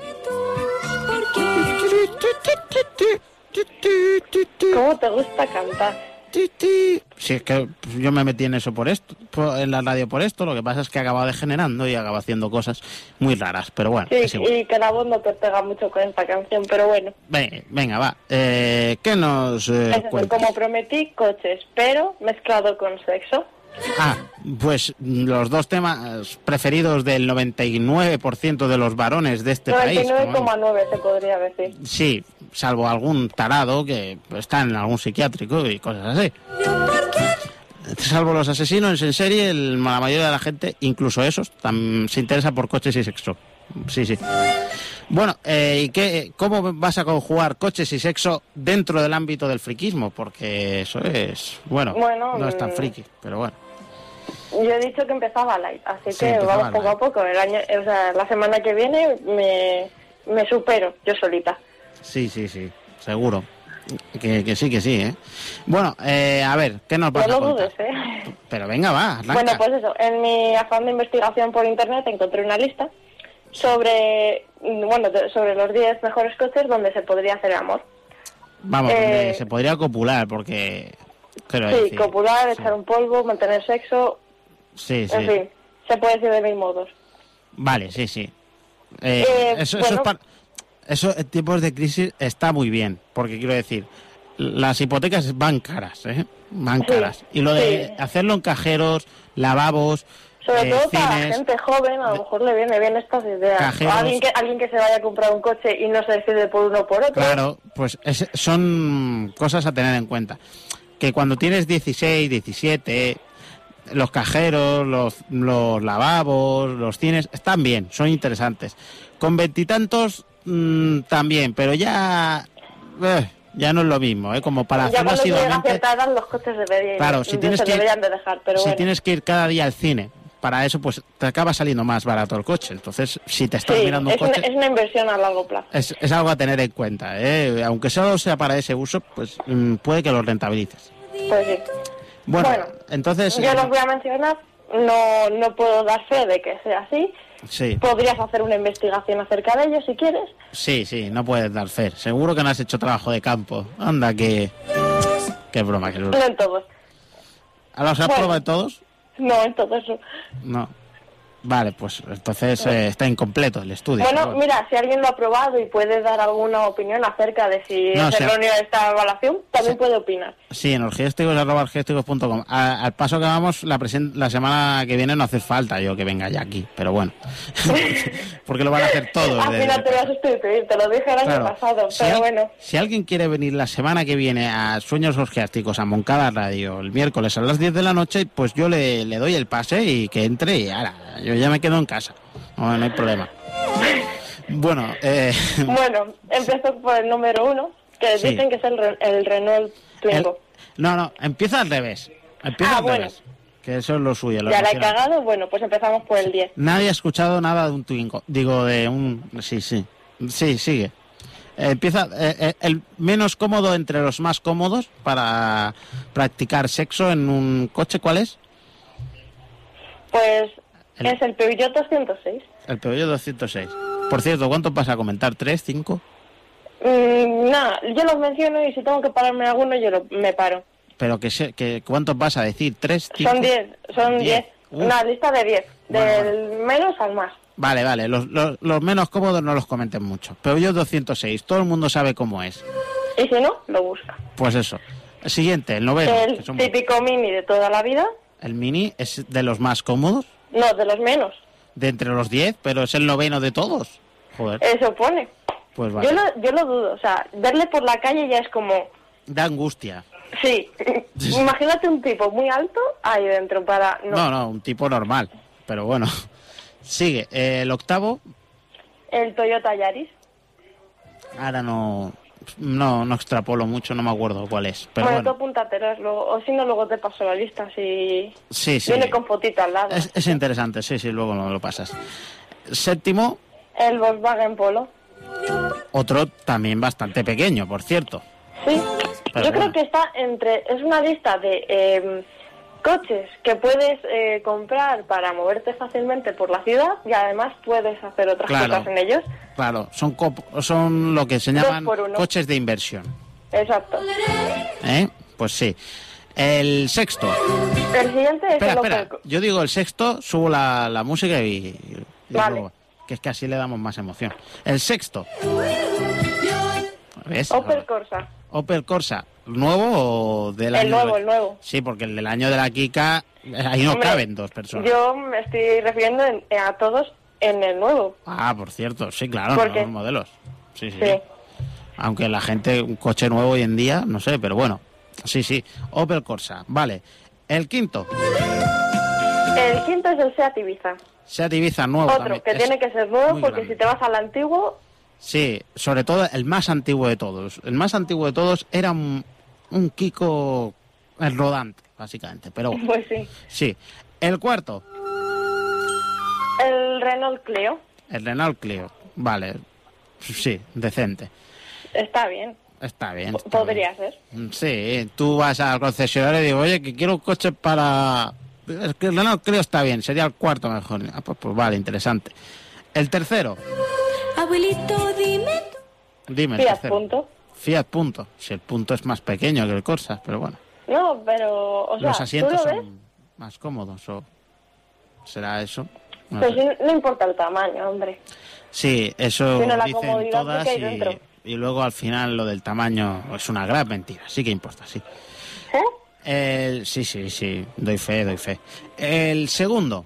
¿Cómo te gusta cantar? Si es que yo me metí en eso en la radio por esto, lo que pasa es que acaba degenerando y acaba haciendo cosas muy raras, pero bueno. Sí, y que la voz no te pega mucho con esta canción, pero bueno. Venga, va. ¿Qué nos cuentas? Como prometí, coches, pero mezclado con sexo. Pues los 2 temas preferidos del 99% de los varones de este país. 99,9 se podría decir. Sí, salvo algún tarado que está en algún psiquiátrico y cosas así. Salvo los asesinos en serie, la mayoría de la gente, incluso esos, se interesa por coches y sexo. Sí. Bueno, ¿y cómo vas a conjugar coches y sexo dentro del ámbito del friquismo? Porque eso es, bueno no es tan friki, pero bueno. Yo he dicho que empezaba light, así Sí, que empezaba vamos poco light. a poco. La semana que viene me supero yo solita. Sí, seguro. Que sí, ¿eh? Bueno, a ver, ¿qué nos vas No a lo contar? dudes, ¿eh? Pero venga, va, arranca. Bueno, pues eso, en mi afán de investigación por internet encontré una lista sobre los 10 mejores coches donde se podría hacer amor. Vamos, donde se podría copular, porque... quiero Sí, decir, copular, sí. echar un polvo, mantener sexo, Sí. en fin, se puede decir de 1000 modos. Vale, sí. Eso en tiempos de crisis está muy bien, porque quiero decir, las hipotecas van caras, ¿eh? Van caras. Y lo de hacerlo en cajeros, lavabos, Sobre todo para la cines, gente joven, a lo mejor le viene bien estas ideas. cajeros. O alguien que se vaya a comprar un coche y no se decide por uno o por otro. Claro, pues son cosas a tener en cuenta. Que cuando tienes 16, 17, los cajeros, los lavabos, los cines, están bien, son interesantes. Con veintitantos también, pero ya no es lo mismo, ¿eh? Como para ya hacerlo cuando llega a asiduamente. cierta edad los coches Claro, si tienes que ir, deberían de dejar, pero bueno. tienes que ir cada día al cine, para eso pues te acaba saliendo más barato el coche. Entonces, si te estás mirando un coche, es una inversión a largo plazo. es algo a tener en cuenta, ¿eh? Aunque solo sea para ese uso, pues puede que lo rentabilices. Pues sí. Bueno, entonces... yo los voy a mencionar, no puedo dar fe de que sea así. Sí. Podrías hacer una investigación acerca de ellos si quieres. Sí, no puedes dar fe. Seguro que no has hecho trabajo de campo. Anda, que... Qué broma, No en todos. ¿Ahora los has probado en todos? No, en todo eso. No. Vale, pues entonces está incompleto el estudio. Bueno, pero mira, si alguien lo ha probado y puede dar alguna opinión acerca de si No, es errónea esta evaluación, también puede opinar. Sí, en orgiásticos@orgiásticos.com. Al paso que vamos, la semana que viene no hace falta yo que venga ya aquí, pero bueno. Porque lo van a hacer todos. Al final te voy a sustituir, te lo dije el año pasado, pero bueno. Si alguien quiere venir la semana que viene a Sueños Orgiásticos, a Moncada Radio, el miércoles a las 10 de la noche, pues yo le doy el pase y que entre y ahora, yo ya me quedo en casa. No hay problema. Bueno, Bueno, empiezo por el número 1, que Sí. dicen que es el Renault Twingo. No, empieza al revés. Empieza al revés. Que eso es lo suyo. Ya la he cagado, bueno, pues empezamos por el 10. Nadie ha escuchado nada de un Twingo. Digo, de un... Sí, sigue. Empieza el menos cómodo entre los más cómodos para practicar sexo en un coche. ¿Cuál es? Pues es el Peugeot 206. El Peugeot 206. Por cierto, ¿cuántos vas a comentar? ¿3, 5? Nada, yo los menciono y si tengo que pararme en alguno, me paro. Pero ¿cuántos vas a decir? ¿3, 5? Son 10. Una lista de 10. Del Bueno. menos al más. Vale, los menos cómodos no los comenten mucho. Peugeot 206, todo el mundo sabe cómo es. Y si no, lo busca. Pues eso. El siguiente, el noveno. El típico Mini de toda la vida. El Mini es de los más cómodos. No, de los menos. De entre los 10, pero es el noveno de todos. Joder. Eso pone. Pues vale. Yo lo dudo. O sea, verle por la calle ya es como... Da angustia. Sí. Imagínate un tipo muy alto ahí dentro para... No, un tipo normal. Pero bueno. Sigue. El octavo. El Toyota Yaris. Ahora no extrapolo mucho, no me acuerdo cuál es. Pero Bueno, bueno. tú apúntatelos luego, o si no, luego te paso la lista. Si Sí. viene con fotito al lado. Es interesante, sí, luego lo pasas. Séptimo, El Volkswagen Polo. otro también bastante pequeño, por cierto. Sí. Pero Yo bueno. creo que está es una lista de coches que puedes comprar para moverte fácilmente por la ciudad y además puedes hacer otras Claro. cosas en ellos. Claro, son lo que se llaman 2 por 1. coches de inversión. Exacto. Pues sí. El sexto. El siguiente es el Espera. Opel. Yo digo el sexto, subo la música y Vale. luego, que es que así le damos más emoción. El sexto. ¿Ves? Opel Corsa. Opel Corsa, ¿nuevo o del El año? nuevo, el nuevo. Sí, porque el del año de la Kika, ahí no Hombre, caben dos personas. Yo me estoy refiriendo a todos en el nuevo. Ah, por cierto, sí, claro, ¿Por nuevos qué? modelos. Sí. Sí. Aunque la gente, un coche nuevo hoy en día, no sé, pero bueno. Sí. Opel Corsa, vale. El quinto. El quinto es el Seat Ibiza. Seat Ibiza nuevo Otro, también. que Es tiene que ser nuevo muy porque grande. si te vas al antiguo, Sí, sobre todo el más antiguo de todos. El más antiguo de todos era un Kiko rodante, básicamente. Pero bueno, Pues sí. sí. El cuarto, El Renault Clio. el Renault Clio. Vale, sí, decente. Está bien. Está bien. está Podría bien. ser. Sí, tú vas al concesionario y digo, oye, que quiero un coche para... Es que el Renault Clio está bien, sería el cuarto mejor. Ah, pues vale, interesante. El tercero, Abuelito, dime tú. dime el Fiat tercero. Punto. Fiat Punto. Si el Punto es más pequeño que el Corsa, pero bueno. No, pero, o sea, Los ¿tú asientos lo ves? son más cómodos, ¿o será eso? No Pues sé. no importa el tamaño, hombre. Sí, eso Sino la dicen comodidad todas que hay dentro. y luego al final lo del tamaño es una gran mentira. Sí que importa, sí. Sí, doy fe. El segundo,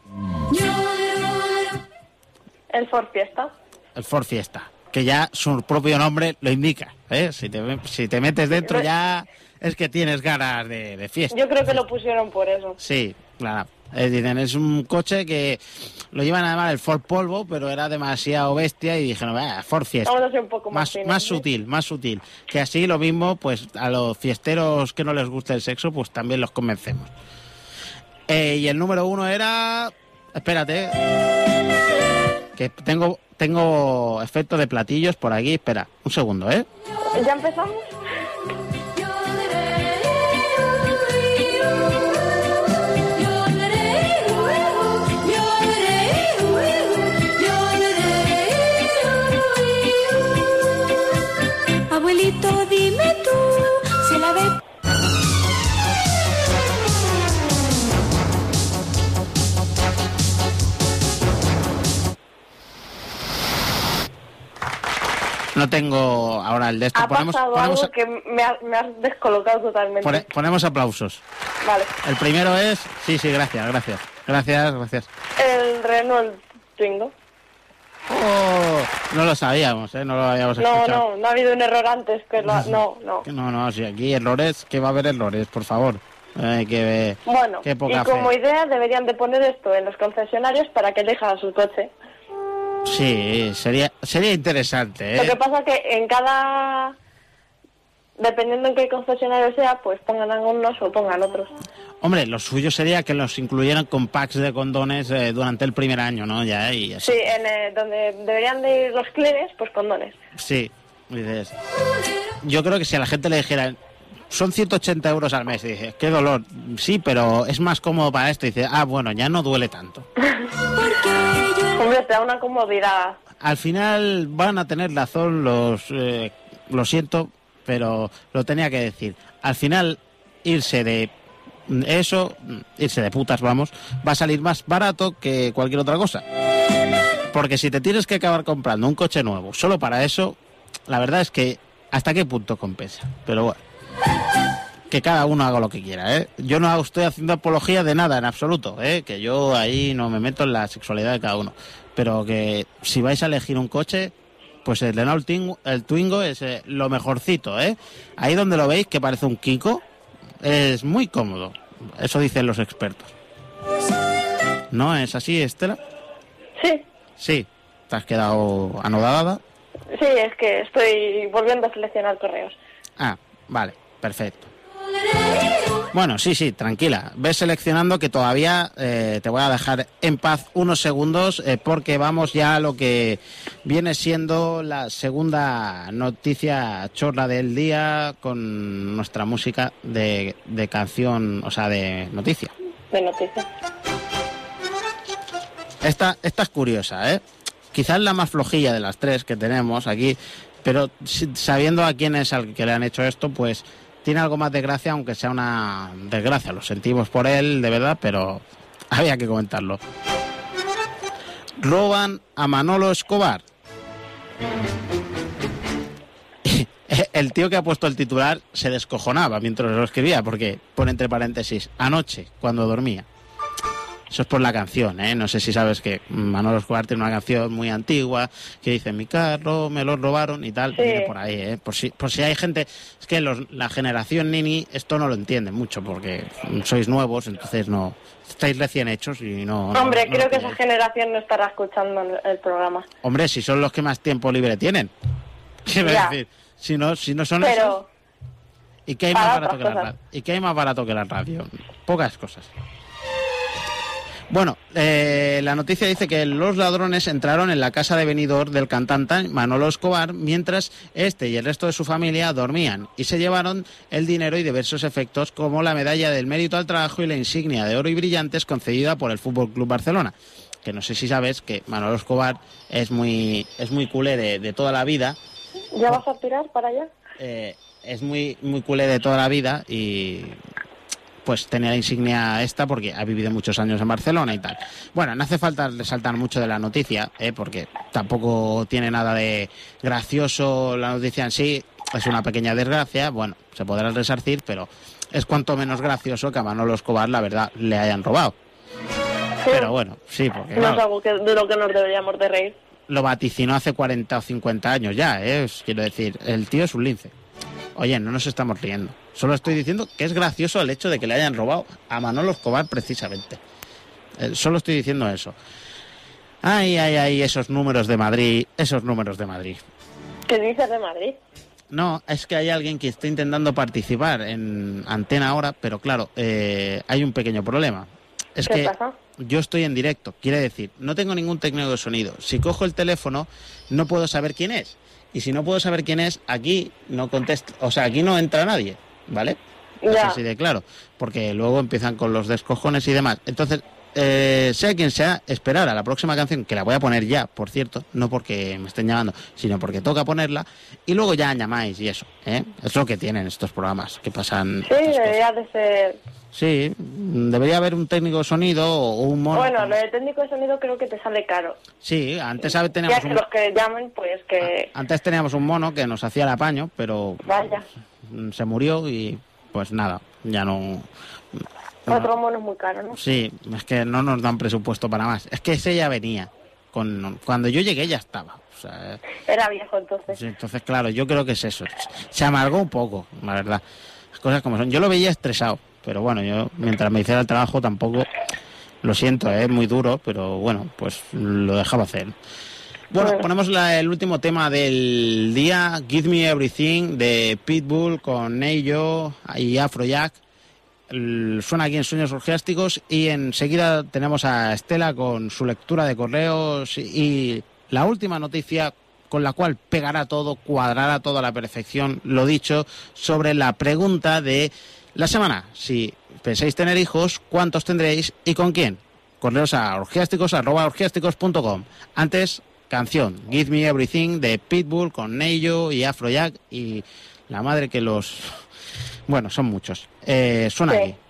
El Ford Fiesta. el Ford Fiesta, que ya su propio nombre lo indica, ¿eh? Si te metes dentro ya es que tienes ganas de fiesta. Yo creo que lo pusieron por eso. Sí, claro. Dicen, es un coche que lo llevan a llamar el Ford Polvo, pero era demasiado bestia y dijeron, Ford Fiesta. Vamos a ser un poco más finos, Más ¿sí? sutil. Que así lo mismo, pues a los fiesteros que no les gusta el sexo, pues también los convencemos. Y el número 1 era... Espérate. Que tengo efecto de platillos por aquí. Espera, un segundo, ¿eh? ¿Ya empezamos? Abuelito, dime tú, si la ves. No tengo ahora el de esto. Ha pasado algo que me has descolocado totalmente. Ponemos aplausos. Vale. El primero es... Sí, gracias. Gracias. El Renault Twingo. Oh, no lo sabíamos, ¿eh? No lo habíamos escuchado. No ha habido un error antes. No. No, si aquí errores, que va a haber errores, por favor. Bueno, qué y poca como fe. idea deberían de poner esto en los concesionarios para que elijan su coche. Sí, sería interesante, ¿eh? Lo que pasa es que en cada... Dependiendo en qué concesionario sea, pues pongan unos o pongan otros. Hombre, lo suyo sería que los incluyeran con packs de condones durante el primer año, ¿no? Ya, y así. Sí, donde deberían de ir los clines, pues condones. Sí, dices... Yo creo que si a la gente le dijeran... Son 180 euros al mes, y dices, qué dolor. Sí, pero es más cómodo para esto. Y dices, bueno, ya no duele tanto. Hombre, te da una comodidad. Al final van a tener razón lo siento, pero lo tenía que decir. Al final, irse de putas, vamos, va a salir más barato que cualquier otra cosa. Porque si te tienes que acabar comprando un coche nuevo solo para eso, la verdad es que hasta qué punto compensa. Pero bueno, que cada uno haga lo que quiera, ¿eh? Yo no estoy haciendo apología de nada en absoluto, ¿eh? Que yo ahí no me meto en la sexualidad de cada uno. Pero que si vais a elegir un coche, pues el Renault Twingo es lo mejorcito, ¿eh? Ahí donde lo veis, que parece un Kiko, es muy cómodo. Eso dicen los expertos. ¿No es así, Estela? Sí. Sí. ¿Te has quedado anodada? Sí, es que estoy volviendo a seleccionar correos. Vale, perfecto. Bueno, sí, tranquila. Ves seleccionando, que todavía te voy a dejar en paz unos segundos porque vamos ya a lo que viene siendo la segunda noticia chorra del día con nuestra música de canción, o sea, de noticia. De noticias. Esta es curiosa, ¿eh? Quizás la más flojilla de las tres que tenemos aquí, pero sabiendo a quién es al que le han hecho esto, pues tiene algo más de gracia, aunque sea una desgracia. Lo sentimos por él, de verdad, pero había que comentarlo. Roban a Manolo Escobar. El tío que ha puesto el titular se descojonaba mientras lo escribía, porque pone entre paréntesis, anoche, cuando dormía. Eso es por la canción, ¿eh? No sé si sabes que Manolo Escobar tiene una canción muy antigua que dice mi carro, me lo robaron y tal. Sí. Viene por ahí, ¿eh? Por si hay gente... Es que la generación Nini esto no lo entiende mucho porque sois nuevos, entonces no... Estáis recién hechos y no... Hombre, no creo lo que esa pilláis. generación no estará escuchando el programa. Hombre, si son los que más tiempo libre tienen. Quiero Ya. decir, si no son esos... Pero, ¿Y qué hay más para barato que otras la cosas. radio? ¿Y qué hay más barato que la radio? Pocas cosas. Bueno, la noticia dice que los ladrones entraron en la casa de Benidorm del cantante Manolo Escobar mientras este y el resto de su familia dormían y se llevaron el dinero y diversos efectos como la medalla del mérito al trabajo y la insignia de oro y brillantes concedida por el Fútbol Club Barcelona. Que no sé si sabes que Manolo Escobar es muy culé de toda la vida. ¿ya vas a tirar para allá? Es muy culé de toda la vida y pues tenía la insignia esta porque ha vivido muchos años en Barcelona y tal. Bueno, no hace falta resaltar mucho de la noticia, porque tampoco tiene nada de gracioso la noticia en sí, es una pequeña desgracia, bueno, se podrá resarcir, pero es cuanto menos gracioso que a Manolo Escobar, la verdad, le hayan robado. Sí. Pero bueno, sí, porque No es claro, algo de lo que nos deberíamos de reír. lo vaticinó hace 40 o 50 años ya, quiero decir, el tío es un lince. Oye, no nos estamos riendo. Solo estoy diciendo que es gracioso el hecho de que le hayan robado a Manolo Escobar precisamente. Solo estoy diciendo eso. Ay, esos números de Madrid, ¿Qué dices de Madrid? No, es que hay alguien que está intentando participar en Antena ahora, pero claro, hay un pequeño problema. Es ¿Qué que pasa? yo estoy en directo, quiere decir, no tengo ningún técnico de sonido. Si cojo el teléfono, no puedo saber quién es. Y si no puedo saber quién es, aquí no contesta, o sea, aquí no entra nadie, ¿vale? Es Ya. así de claro, porque luego empiezan con los descojones y demás. Entonces, sea quien sea, esperar a la próxima canción, que la voy a poner ya, por cierto, no porque me estén llamando, sino porque toca ponerla, y luego ya llamáis y eso, ¿eh? Es lo que tienen estos programas, que pasan... Sí, estas cosas. debería de ser... Sí, debería haber un técnico de sonido o un mono. Bueno, lo de técnico de sonido creo que te sale caro. Sí, antes Ya teníamos que los que llamen, pues que... antes teníamos un mono que nos hacía el apaño, pero Vaya, se murió y pues nada, ya no... otro mono es muy caro, ¿no? Sí, es que no nos dan presupuesto para más. Es que ese ya venía. Cuando yo llegué ya estaba. O sea, Era viejo entonces. sí, entonces, claro, yo creo que es eso. Se amargó un poco, la verdad. Las cosas como son. Yo lo veía estresado, pero bueno, yo mientras me hiciera el trabajo tampoco... Lo siento, es muy duro, pero bueno, pues lo dejaba hacer. Bueno, Bueno. ponemos el último tema del día, Give Me Everything, de Pitbull con Neyo y Afrojack. Suena aquí en Sueños Orgiásticos y enseguida tenemos a Estela con su lectura de correos y la última noticia con la cual pegará todo, cuadrará todo a la perfección, lo dicho, sobre la pregunta de la semana. Si pensáis tener hijos, ¿cuántos tendréis y con quién? Correos a orgiásticos@orgiásticos.com. Antes, canción, Give Me Everything de Pitbull con Neyo y Afrojack y la madre que los... Bueno, son muchos. Suena Sí. aquí.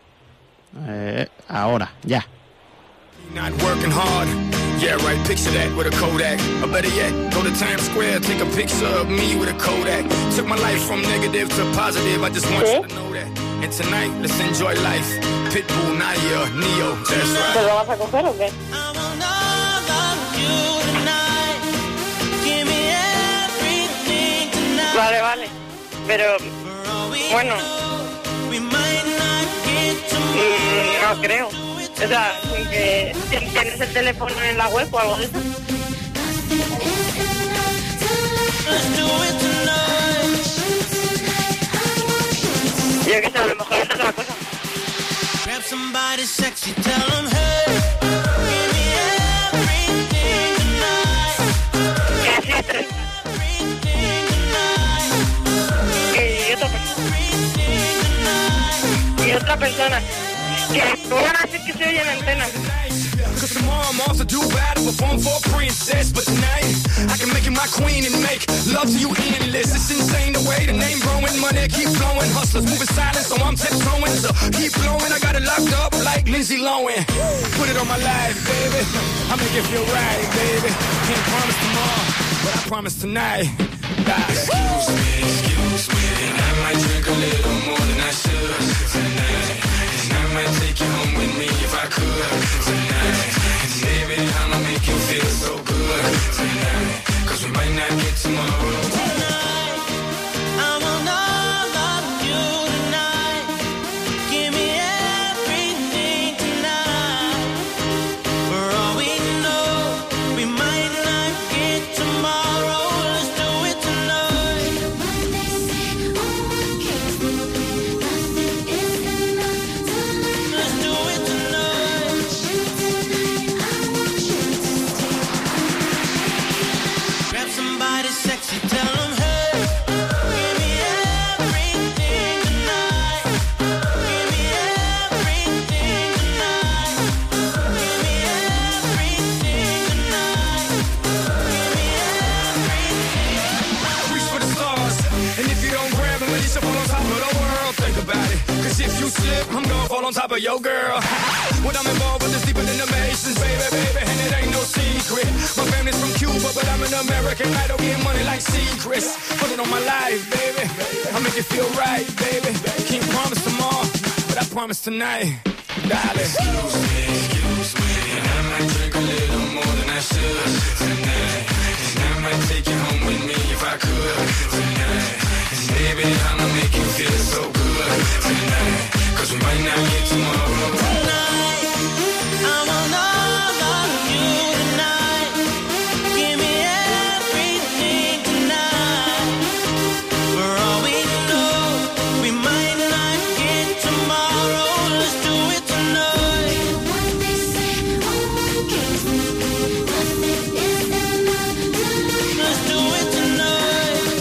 Ahora, ya. Not working hard. Yeah, right, picture that with a Kodak. Or better yet, go to Times Square, take a picture of me with a Kodak. Took my life from negative to positive, I just want you to know that. And tonight, let's enjoy life. Pitbull, Nadia, Neo, that's right. ¿Te lo vas a coger o qué? Vale. Pero, bueno, no creo. O sea, que tienes el teléfono en la web o algo de eso. Yo que sé, a lo mejor es otra cosa. Grab somebody sexy, tell them, hey, give me everything tonight. Que existe. Y otra persona. Que van a decir que se oye en antena. Cause tomorrow I'm off to Dubai to perform for a princess. But tonight, I can make you my queen and make love to you endless. It's insane the way the name growing, money keep flowing. Hustlers moving silent, so I'm tiptoeing. So keep blowing, I got it locked up like Lindsay Lohan. Put it on my life, baby. I'll make it feel right, baby. Can't promise tomorrow, but I promise tonight. Excuse me, and I might drink a little more than I should tonight. And I might take you home with me if I could tonight. slip, I'm gonna fall on top of your girl. When I'm involved with this deeper than the Masons, baby, and it ain't no secret. My family's from Cuba, but I'm an American idol, getting money like secrets. Put it on my life, baby. I'll make you feel right, baby. Can't promise tomorrow, but I promise tonight, darling. Excuse me, and I might drink a little more than I should tonight. And I might take you home with me if I could tonight. And baby, I'ma make you feel so good tonight. Cause we might not get tomorrow. Tonight, I want all of you tonight. Give me everything tonight. For all we know, we might not get tomorrow. Let's do it tonight. Let's do it tonight.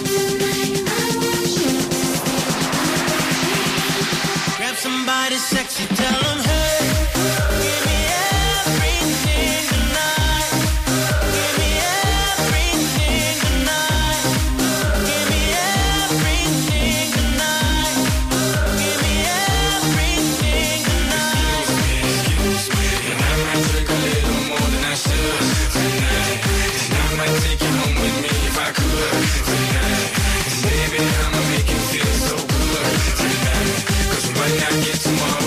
Grab somebody sexy, tell them, hey, give me everything tonight. Give me everything tonight. Give me everything tonight. Give me everything tonight. Excuse me, and I might drink a little more than I should tonight. And I might take you home with me if I could tonight. And baby, I'ma make you feel so good tonight. Cause we might not get tomorrow.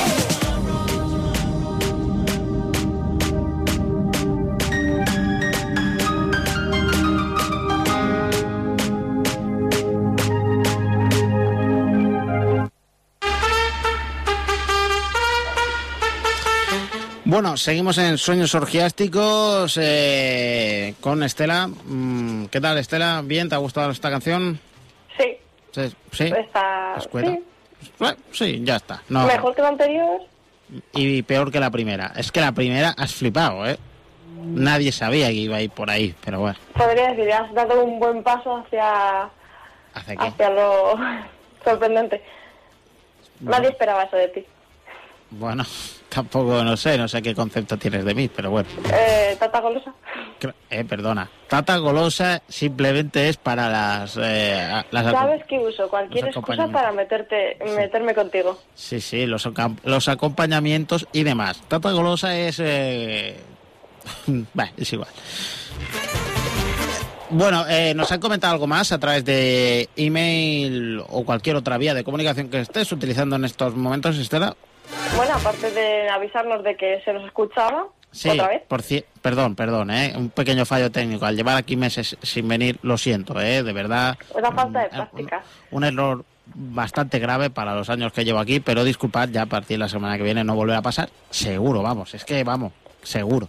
Bueno, seguimos en Sueños Orgiásticos con Estela. ¿Qué tal, Estela? ¿Bien? ¿Te ha gustado esta canción? Sí, Sí. está... ¿Escueta? sí. Sí, ya está. No. Mejor que la anterior. Y peor que la primera. Es que la primera has flipado, ¿eh? Nadie sabía que iba a ir por ahí, pero bueno. Podría decir, has dado un buen paso hacia lo sorprendente. Nadie esperaba eso de ti. Bueno, tampoco, no sé qué concepto tienes de mí, pero bueno. Tata golosa. Perdona. Tata golosa simplemente es para las Sabes que uso cualquier los excusa para meterme contigo. Sí, los acompañamientos y demás. Tata golosa es... Bah, es igual. Bueno, nos han comentado algo más a través de email o cualquier otra vía de comunicación que estés utilizando en estos momentos, Estela. Bueno, aparte de avisarnos de que se nos escuchaba, Sí, otra vez. perdón, un pequeño fallo técnico. Al llevar aquí meses sin venir, lo siento, de verdad. Una falta de práctica. Un error bastante grave para los años que llevo aquí, pero disculpad, ya a partir de la semana que viene no volverá a pasar. Seguro, seguro.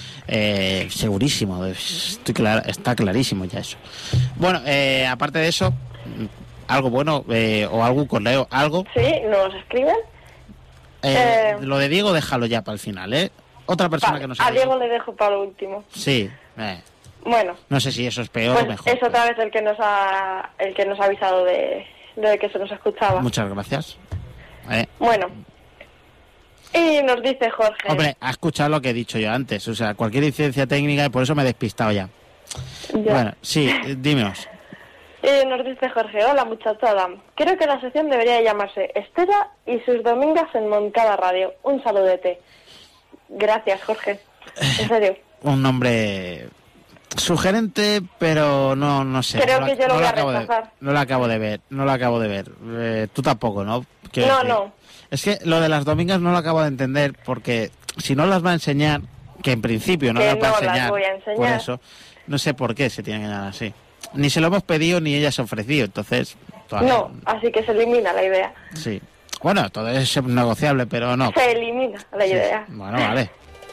Segurísimo, está clarísimo ya eso. Bueno, aparte de eso, algo bueno o algún correo, algo. Sí, nos escriben. Lo de Diego déjalo ya para el final, Otra persona que nos ha a Diego le dejo para lo último. Sí. Bueno. No sé si eso es peor pues o mejor. Es otra vez el que nos ha avisado de que se nos escuchaba. Muchas gracias. Bueno. Y nos dice Jorge. Hombre, ha escuchado lo que he dicho yo antes. O sea, cualquier incidencia técnica y por eso me he despistado ya. Bueno, sí, dímenos. Y nos dice Jorge, hola muchachada. Creo que la sección debería llamarse Estela y sus domingas en Moncada Radio. Un saludete. Gracias, Jorge. En serio. Un nombre sugerente, pero no sé. Creo que yo lo voy a rechazar. No lo acabo de ver. Tú tampoco, ¿no? No. Es que lo de las domingas no lo acabo de entender, porque si no las va a enseñar, que en principio no las va a enseñar, las voy a enseñar, por eso, no sé por qué se tienen que dar así. Ni se lo hemos pedido ni ella se ha ofrecido, entonces... No, así que se elimina la idea. Sí. Bueno, todo es negociable, pero no. Se elimina la idea. Bueno, vale.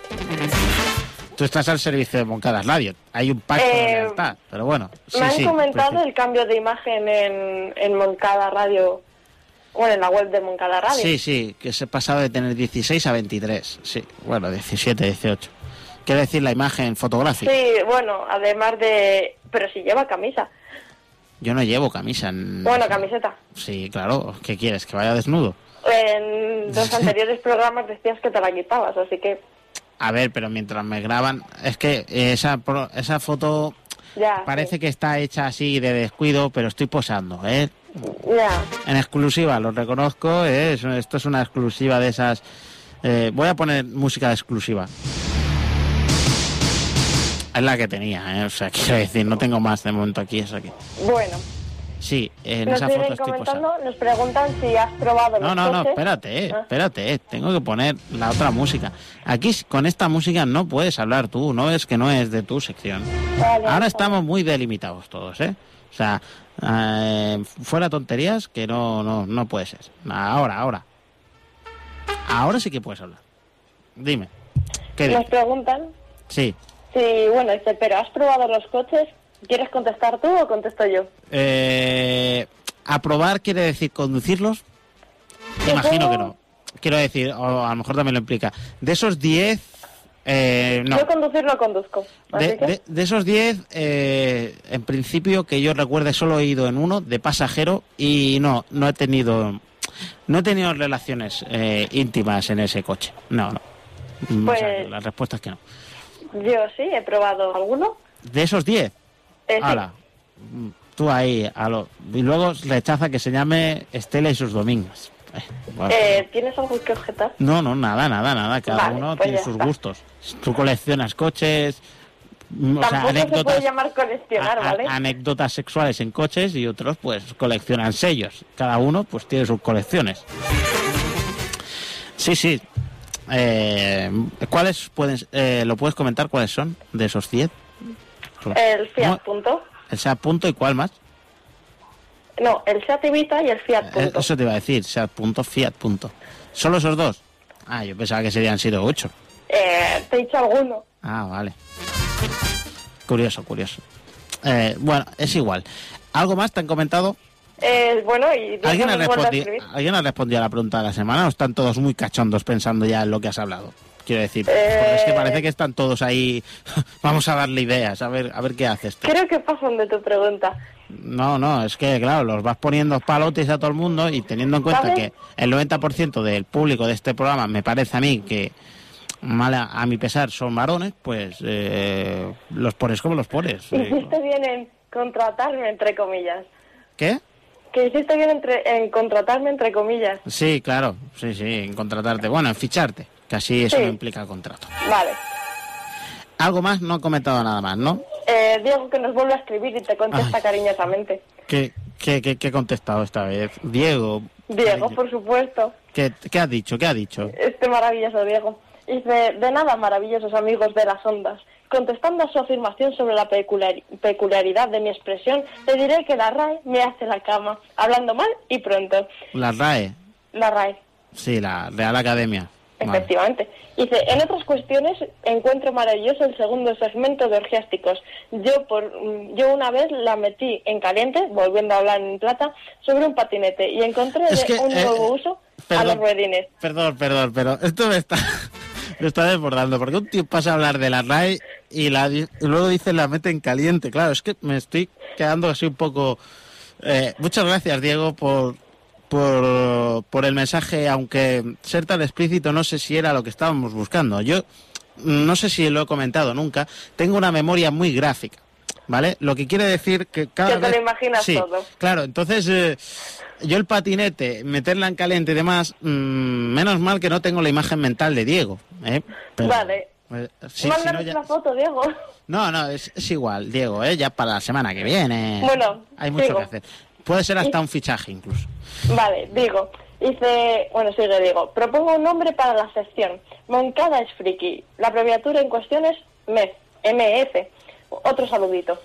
Tú estás al servicio de Moncada Radio. Hay un pacto de lealtad, pero bueno. Me han comentado el cambio de imagen en Moncada Radio, bueno, en la web de Moncada Radio. Sí, que se ha pasado de tener 16 a 23. Sí, bueno, 17, 18. Quiere decir la imagen fotográfica. Sí, bueno, además de... Pero si lleva camisa. Yo no llevo camisa. Bueno, camiseta. Sí, claro. ¿Qué quieres? ¿Que vaya desnudo? En los anteriores programas decías que te la quitabas, así que... A ver, pero mientras me graban... Es que esa foto ya, parece que está hecha así de descuido, pero estoy posando, Ya. En exclusiva, lo reconozco, esto es una exclusiva de esas. Voy a poner música de exclusiva. Es la que tenía, o sea, quiero decir, no tengo más de momento aquí, es aquí. Bueno. Sí, en Nos esa foto siguen estoy comentando, posado. nos preguntan si has probado los No, coches. espérate, tengo que poner la otra música. Aquí con esta música no puedes hablar tú, no es que no es de tu sección. Vale, Ahora estamos muy delimitados todos, O sea, fuera tonterías que no puede ser. Ahora sí que puedes hablar. Dime, ¿qué Nos dices? preguntan Sí. si, bueno, dice, pero ¿has probado los coches? ¿Quieres contestar tú o contesto yo? ¿Aprobar quiere decir conducirlos? Imagino que no. Quiero decir, o a lo mejor también lo implica. De esos 10, no. Yo conducir no conduzco. Así que... De esos 10, en principio, que yo recuerde, solo he ido en uno, de pasajero, y no he tenido relaciones íntimas en ese coche. No. Pues- O sea, la respuesta es que no. Yo sí, he probado alguno. De esos 10, Sí. hala, tú ahí, y luego rechaza que se llame Estela y sus domingos. Bueno. ¿Tienes algo que objetar? No, nada, cada Vale, uno pues tiene ya sus está. gustos. Tú coleccionas coches, o sea, Tampoco se puede llamar coleccionar, ¿vale? anécdotas sexuales en coches, y otros pues coleccionan sellos. Cada uno pues tiene sus colecciones. Sí. ¿Cuáles lo puedes comentar cuáles son de esos 10? El Fiat No, Punto. el Seat Punto, ¿y cuál más? No, el Seat Ibiza y el Fiat Punto. Eso te iba a decir, Seat Punto, Fiat Punto. ¿Solo esos dos? Ah, yo pensaba que serían sido 8. Te he dicho alguno. Ah, vale. Curioso. Bueno, es igual. ¿Algo más te han comentado? Bueno, y Diego ¿Alguien nos vuelve a escribir. ¿Alguien ha respondido a la pregunta de la semana o están todos muy cachondos pensando ya en lo que has hablado? Quiero decir, porque es que parece que están todos ahí. Vamos a darle ideas, a ver qué haces tú. Creo que pasan de tu pregunta. No, es que claro, los vas poniendo palotes a todo el mundo, y teniendo en cuenta ¿Sabes? que el 90% del público de este programa me parece a mí que, mal a mi pesar, son varones, pues los pones como los pones. Hiciste bien en contratarme, entre comillas. ¿Qué? Que hiciste bien en contratarme, entre comillas. Sí, claro, sí, en contratarte. Bueno, en ficharte, que así eso Sí. no implica contrato. Vale. Algo más, no he comentado nada más, ¿no? Diego, que nos vuelve a escribir y te contesta Ay. cariñosamente. ¿Qué he contestado esta vez? Diego. Diego, por supuesto. ¿Qué has dicho? ¿Qué ha dicho? Este maravilloso Diego. Dice, de nada, maravillosos amigos de las ondas. Contestando a su afirmación sobre la peculiaridad de mi expresión, le diré que la RAE me hace la cama, hablando mal y pronto. La RAE. La RAE, Sí, la Real Academia. Vale. efectivamente. Dice, en otras cuestiones encuentro maravilloso el segundo segmento de orgiásticos. Yo una vez la metí en caliente, volviendo a hablar en plata, sobre un patinete y encontré Es que, un nuevo uso a los ruedines. Perdón, pero esto me está desbordando, porque un tío pasa a hablar de la RAE y luego dice la mete en caliente. Claro, es que me estoy quedando así un poco... muchas gracias, Diego, por el mensaje, aunque ser tan explícito no sé si era lo que estábamos buscando. Yo no sé si lo he comentado nunca, tengo una memoria muy gráfica, ¿vale? Lo que quiere decir que cada Que te vez... lo imaginas sí, todo. Claro, entonces yo el patinete, meterla en caliente y demás, menos mal que no tengo la imagen mental de Diego, ¿eh? Pero, Vale. sí, Mándanos si no, una foto, Diego. No, es igual, Diego, ya para la semana que viene. Bueno, hay mucho sigo. que hacer. Puede ser hasta un fichaje incluso. Vale, digo. Dice, bueno, sigue, digo. Propongo un nombre para la sección. Moncada es friki. La abreviatura en cuestión es MEF. M-F. Otro saludito.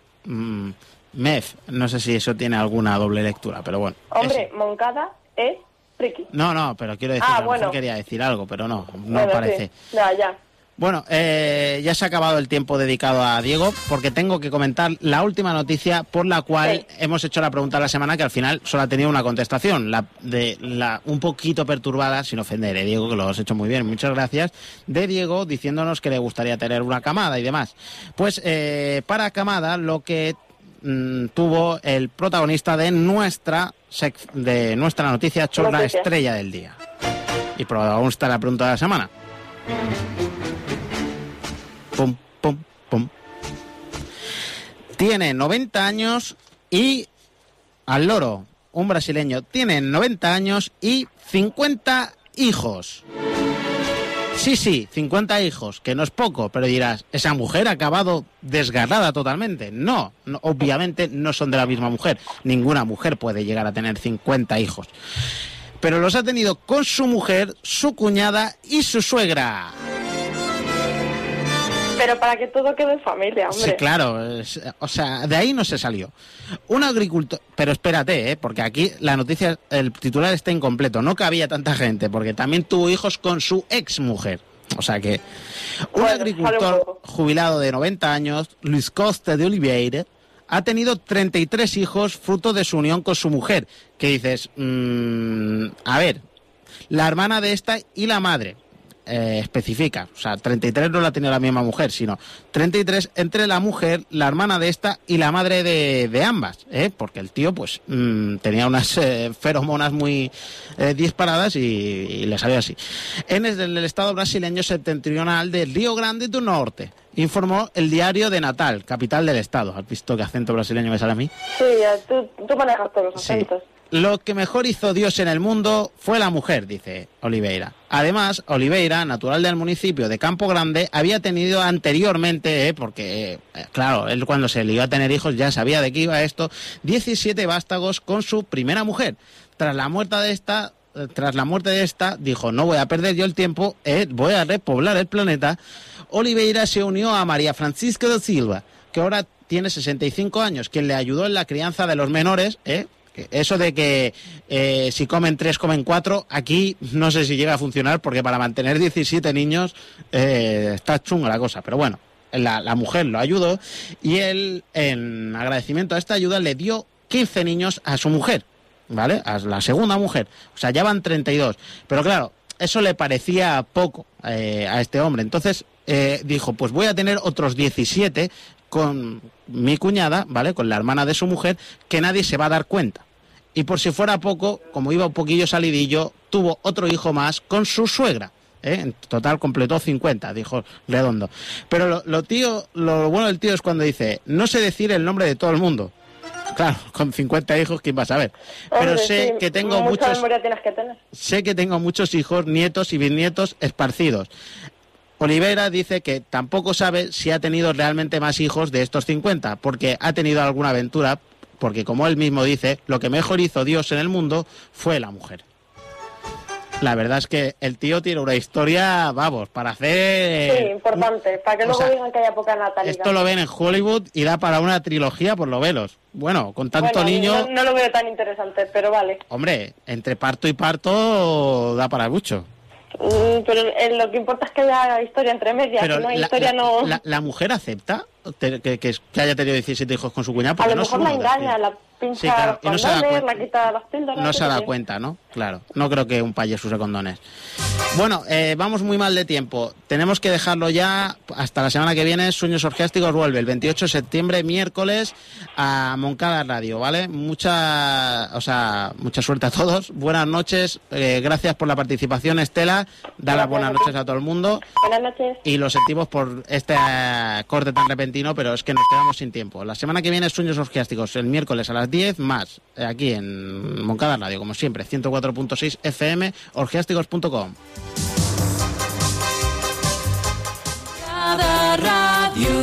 MEF, no sé si eso tiene alguna doble lectura, pero bueno. Hombre, eso. Moncada es friki. No, pero quiero decir, Ah, a lo mejor bueno. quería decir algo, pero no Bueno, parece. Sí. Ya. Bueno, ya se ha acabado el tiempo dedicado a Diego, porque tengo que comentar la última noticia por la cual Sí. hemos hecho la pregunta de la semana, que al final solo ha tenido una contestación, un poquito perturbada, sin ofender, Diego, que lo has hecho muy bien, muchas gracias, de Diego diciéndonos que le gustaría tener una camada y demás. Pues para camada lo que tuvo el protagonista de nuestra noticia chorra Noticia. estrella del día. Y protagonista de la pregunta de la semana. Pum, pum, pum. Tiene 90 años y al loro un brasileño, tiene 90 años y 50 hijos. Sí, 50 hijos, que no es poco, pero dirás, ¿esa mujer ha acabado desgarrada totalmente? No, obviamente no son de la misma mujer. Ninguna mujer puede llegar a tener 50 hijos. Pero los ha tenido con su mujer, su cuñada y su suegra. Pero para que todo quede en familia, hombre. Sí, claro, o sea, de ahí no se salió. Un agricultor, pero espérate, porque aquí la noticia, el titular está incompleto, no cabía tanta gente, porque también tuvo hijos con su exmujer. O sea que un agricultor jubilado de 90 años, Luis Costa de Oliveira, ha tenido 33 hijos fruto de su unión con su mujer. Que dices, a ver, la hermana de esta y la madre. Especifica, o sea, 33 no la tenía la misma mujer, sino 33 entre la mujer, la hermana de esta y la madre de ambas, porque el tío pues tenía unas feromonas muy disparadas y le salió así. En el estado brasileño septentrional de Río Grande do Norte, informó el diario de Natal, capital del estado. ¿Has visto qué acento brasileño me sale a mí? Sí, tú manejas todos los acentos. Sí. Lo que mejor hizo Dios en el mundo fue la mujer, dice Oliveira. Además, Oliveira, natural del municipio de Campo Grande, había tenido anteriormente, porque, claro, él cuando se le iba a tener hijos ya sabía de qué iba esto, 17 vástagos con su primera mujer. Tras la muerte de esta, dijo, no voy a perder yo el tiempo, voy a repoblar el planeta. Oliveira se unió a María Francisca da Silva, que ahora tiene 65 años, quien le ayudó en la crianza de los menores, Eso de que si comen 3, comen 4, aquí no sé si llega a funcionar, porque para mantener 17 niños está chunga la cosa. Pero bueno, la mujer lo ayudó y él, en agradecimiento a esta ayuda, le dio 15 niños a su mujer, ¿vale? A la segunda mujer. O sea, ya van 32. Pero claro, eso le parecía poco a este hombre. Entonces dijo, pues voy a tener otros 17 con mi cuñada, ¿vale? Con la hermana de su mujer, que nadie se va a dar cuenta. Y por si fuera poco, como iba un poquillo salidillo, tuvo otro hijo más con su suegra. En total completó 50, dijo Redondo. Pero lo bueno del tío es cuando dice, no sé decir el nombre de todo el mundo. Claro, con 50 hijos, ¿quién va a saber? Pero Hombre, sé sí, que tengo mucha muchos... memoria tienes que tener. Sé que tengo muchos hijos, nietos y bisnietos esparcidos. Oliveira dice que tampoco sabe si ha tenido realmente más hijos de estos 50, porque ha tenido alguna aventura, porque como él mismo dice, lo que mejor hizo Dios en el mundo fue la mujer. La verdad es que el tío tiene una historia, vamos, para hacer... Sí, importante, para que luego digan que haya poca natalidad. Esto lo ven en Hollywood y da para una trilogía por lo menos. Bueno, con tanto niño... No lo veo tan interesante, pero vale. Hombre, entre parto y parto da para mucho. Pero lo que importa es que haya historia entre medias. Pero si no hay historia, no... ¿La mujer acepta que haya tenido 17 hijos con su cuñada? A lo mejor la engaña, la pincha, sí, claro, y no se da cuenta, la quita las píldoras. no se da cuenta, ¿no? Claro, no creo que un payaso use condones. Bueno, vamos muy mal de tiempo. Tenemos que dejarlo ya hasta la semana que viene. Sueños Orgiásticos vuelve el 28 de septiembre, miércoles, a Moncada Radio, ¿vale? Mucha suerte a todos. Buenas noches. Gracias por la participación, Estela. Da las buenas noches a todo el mundo. Buenas noches. Y lo sentimos por este corte tan repentino, pero es que nos quedamos sin tiempo. La semana que viene, Sueños Orgiásticos, el miércoles a las 10, más aquí en Moncada Radio, como siempre, 104.6 FM, orgiásticos.com.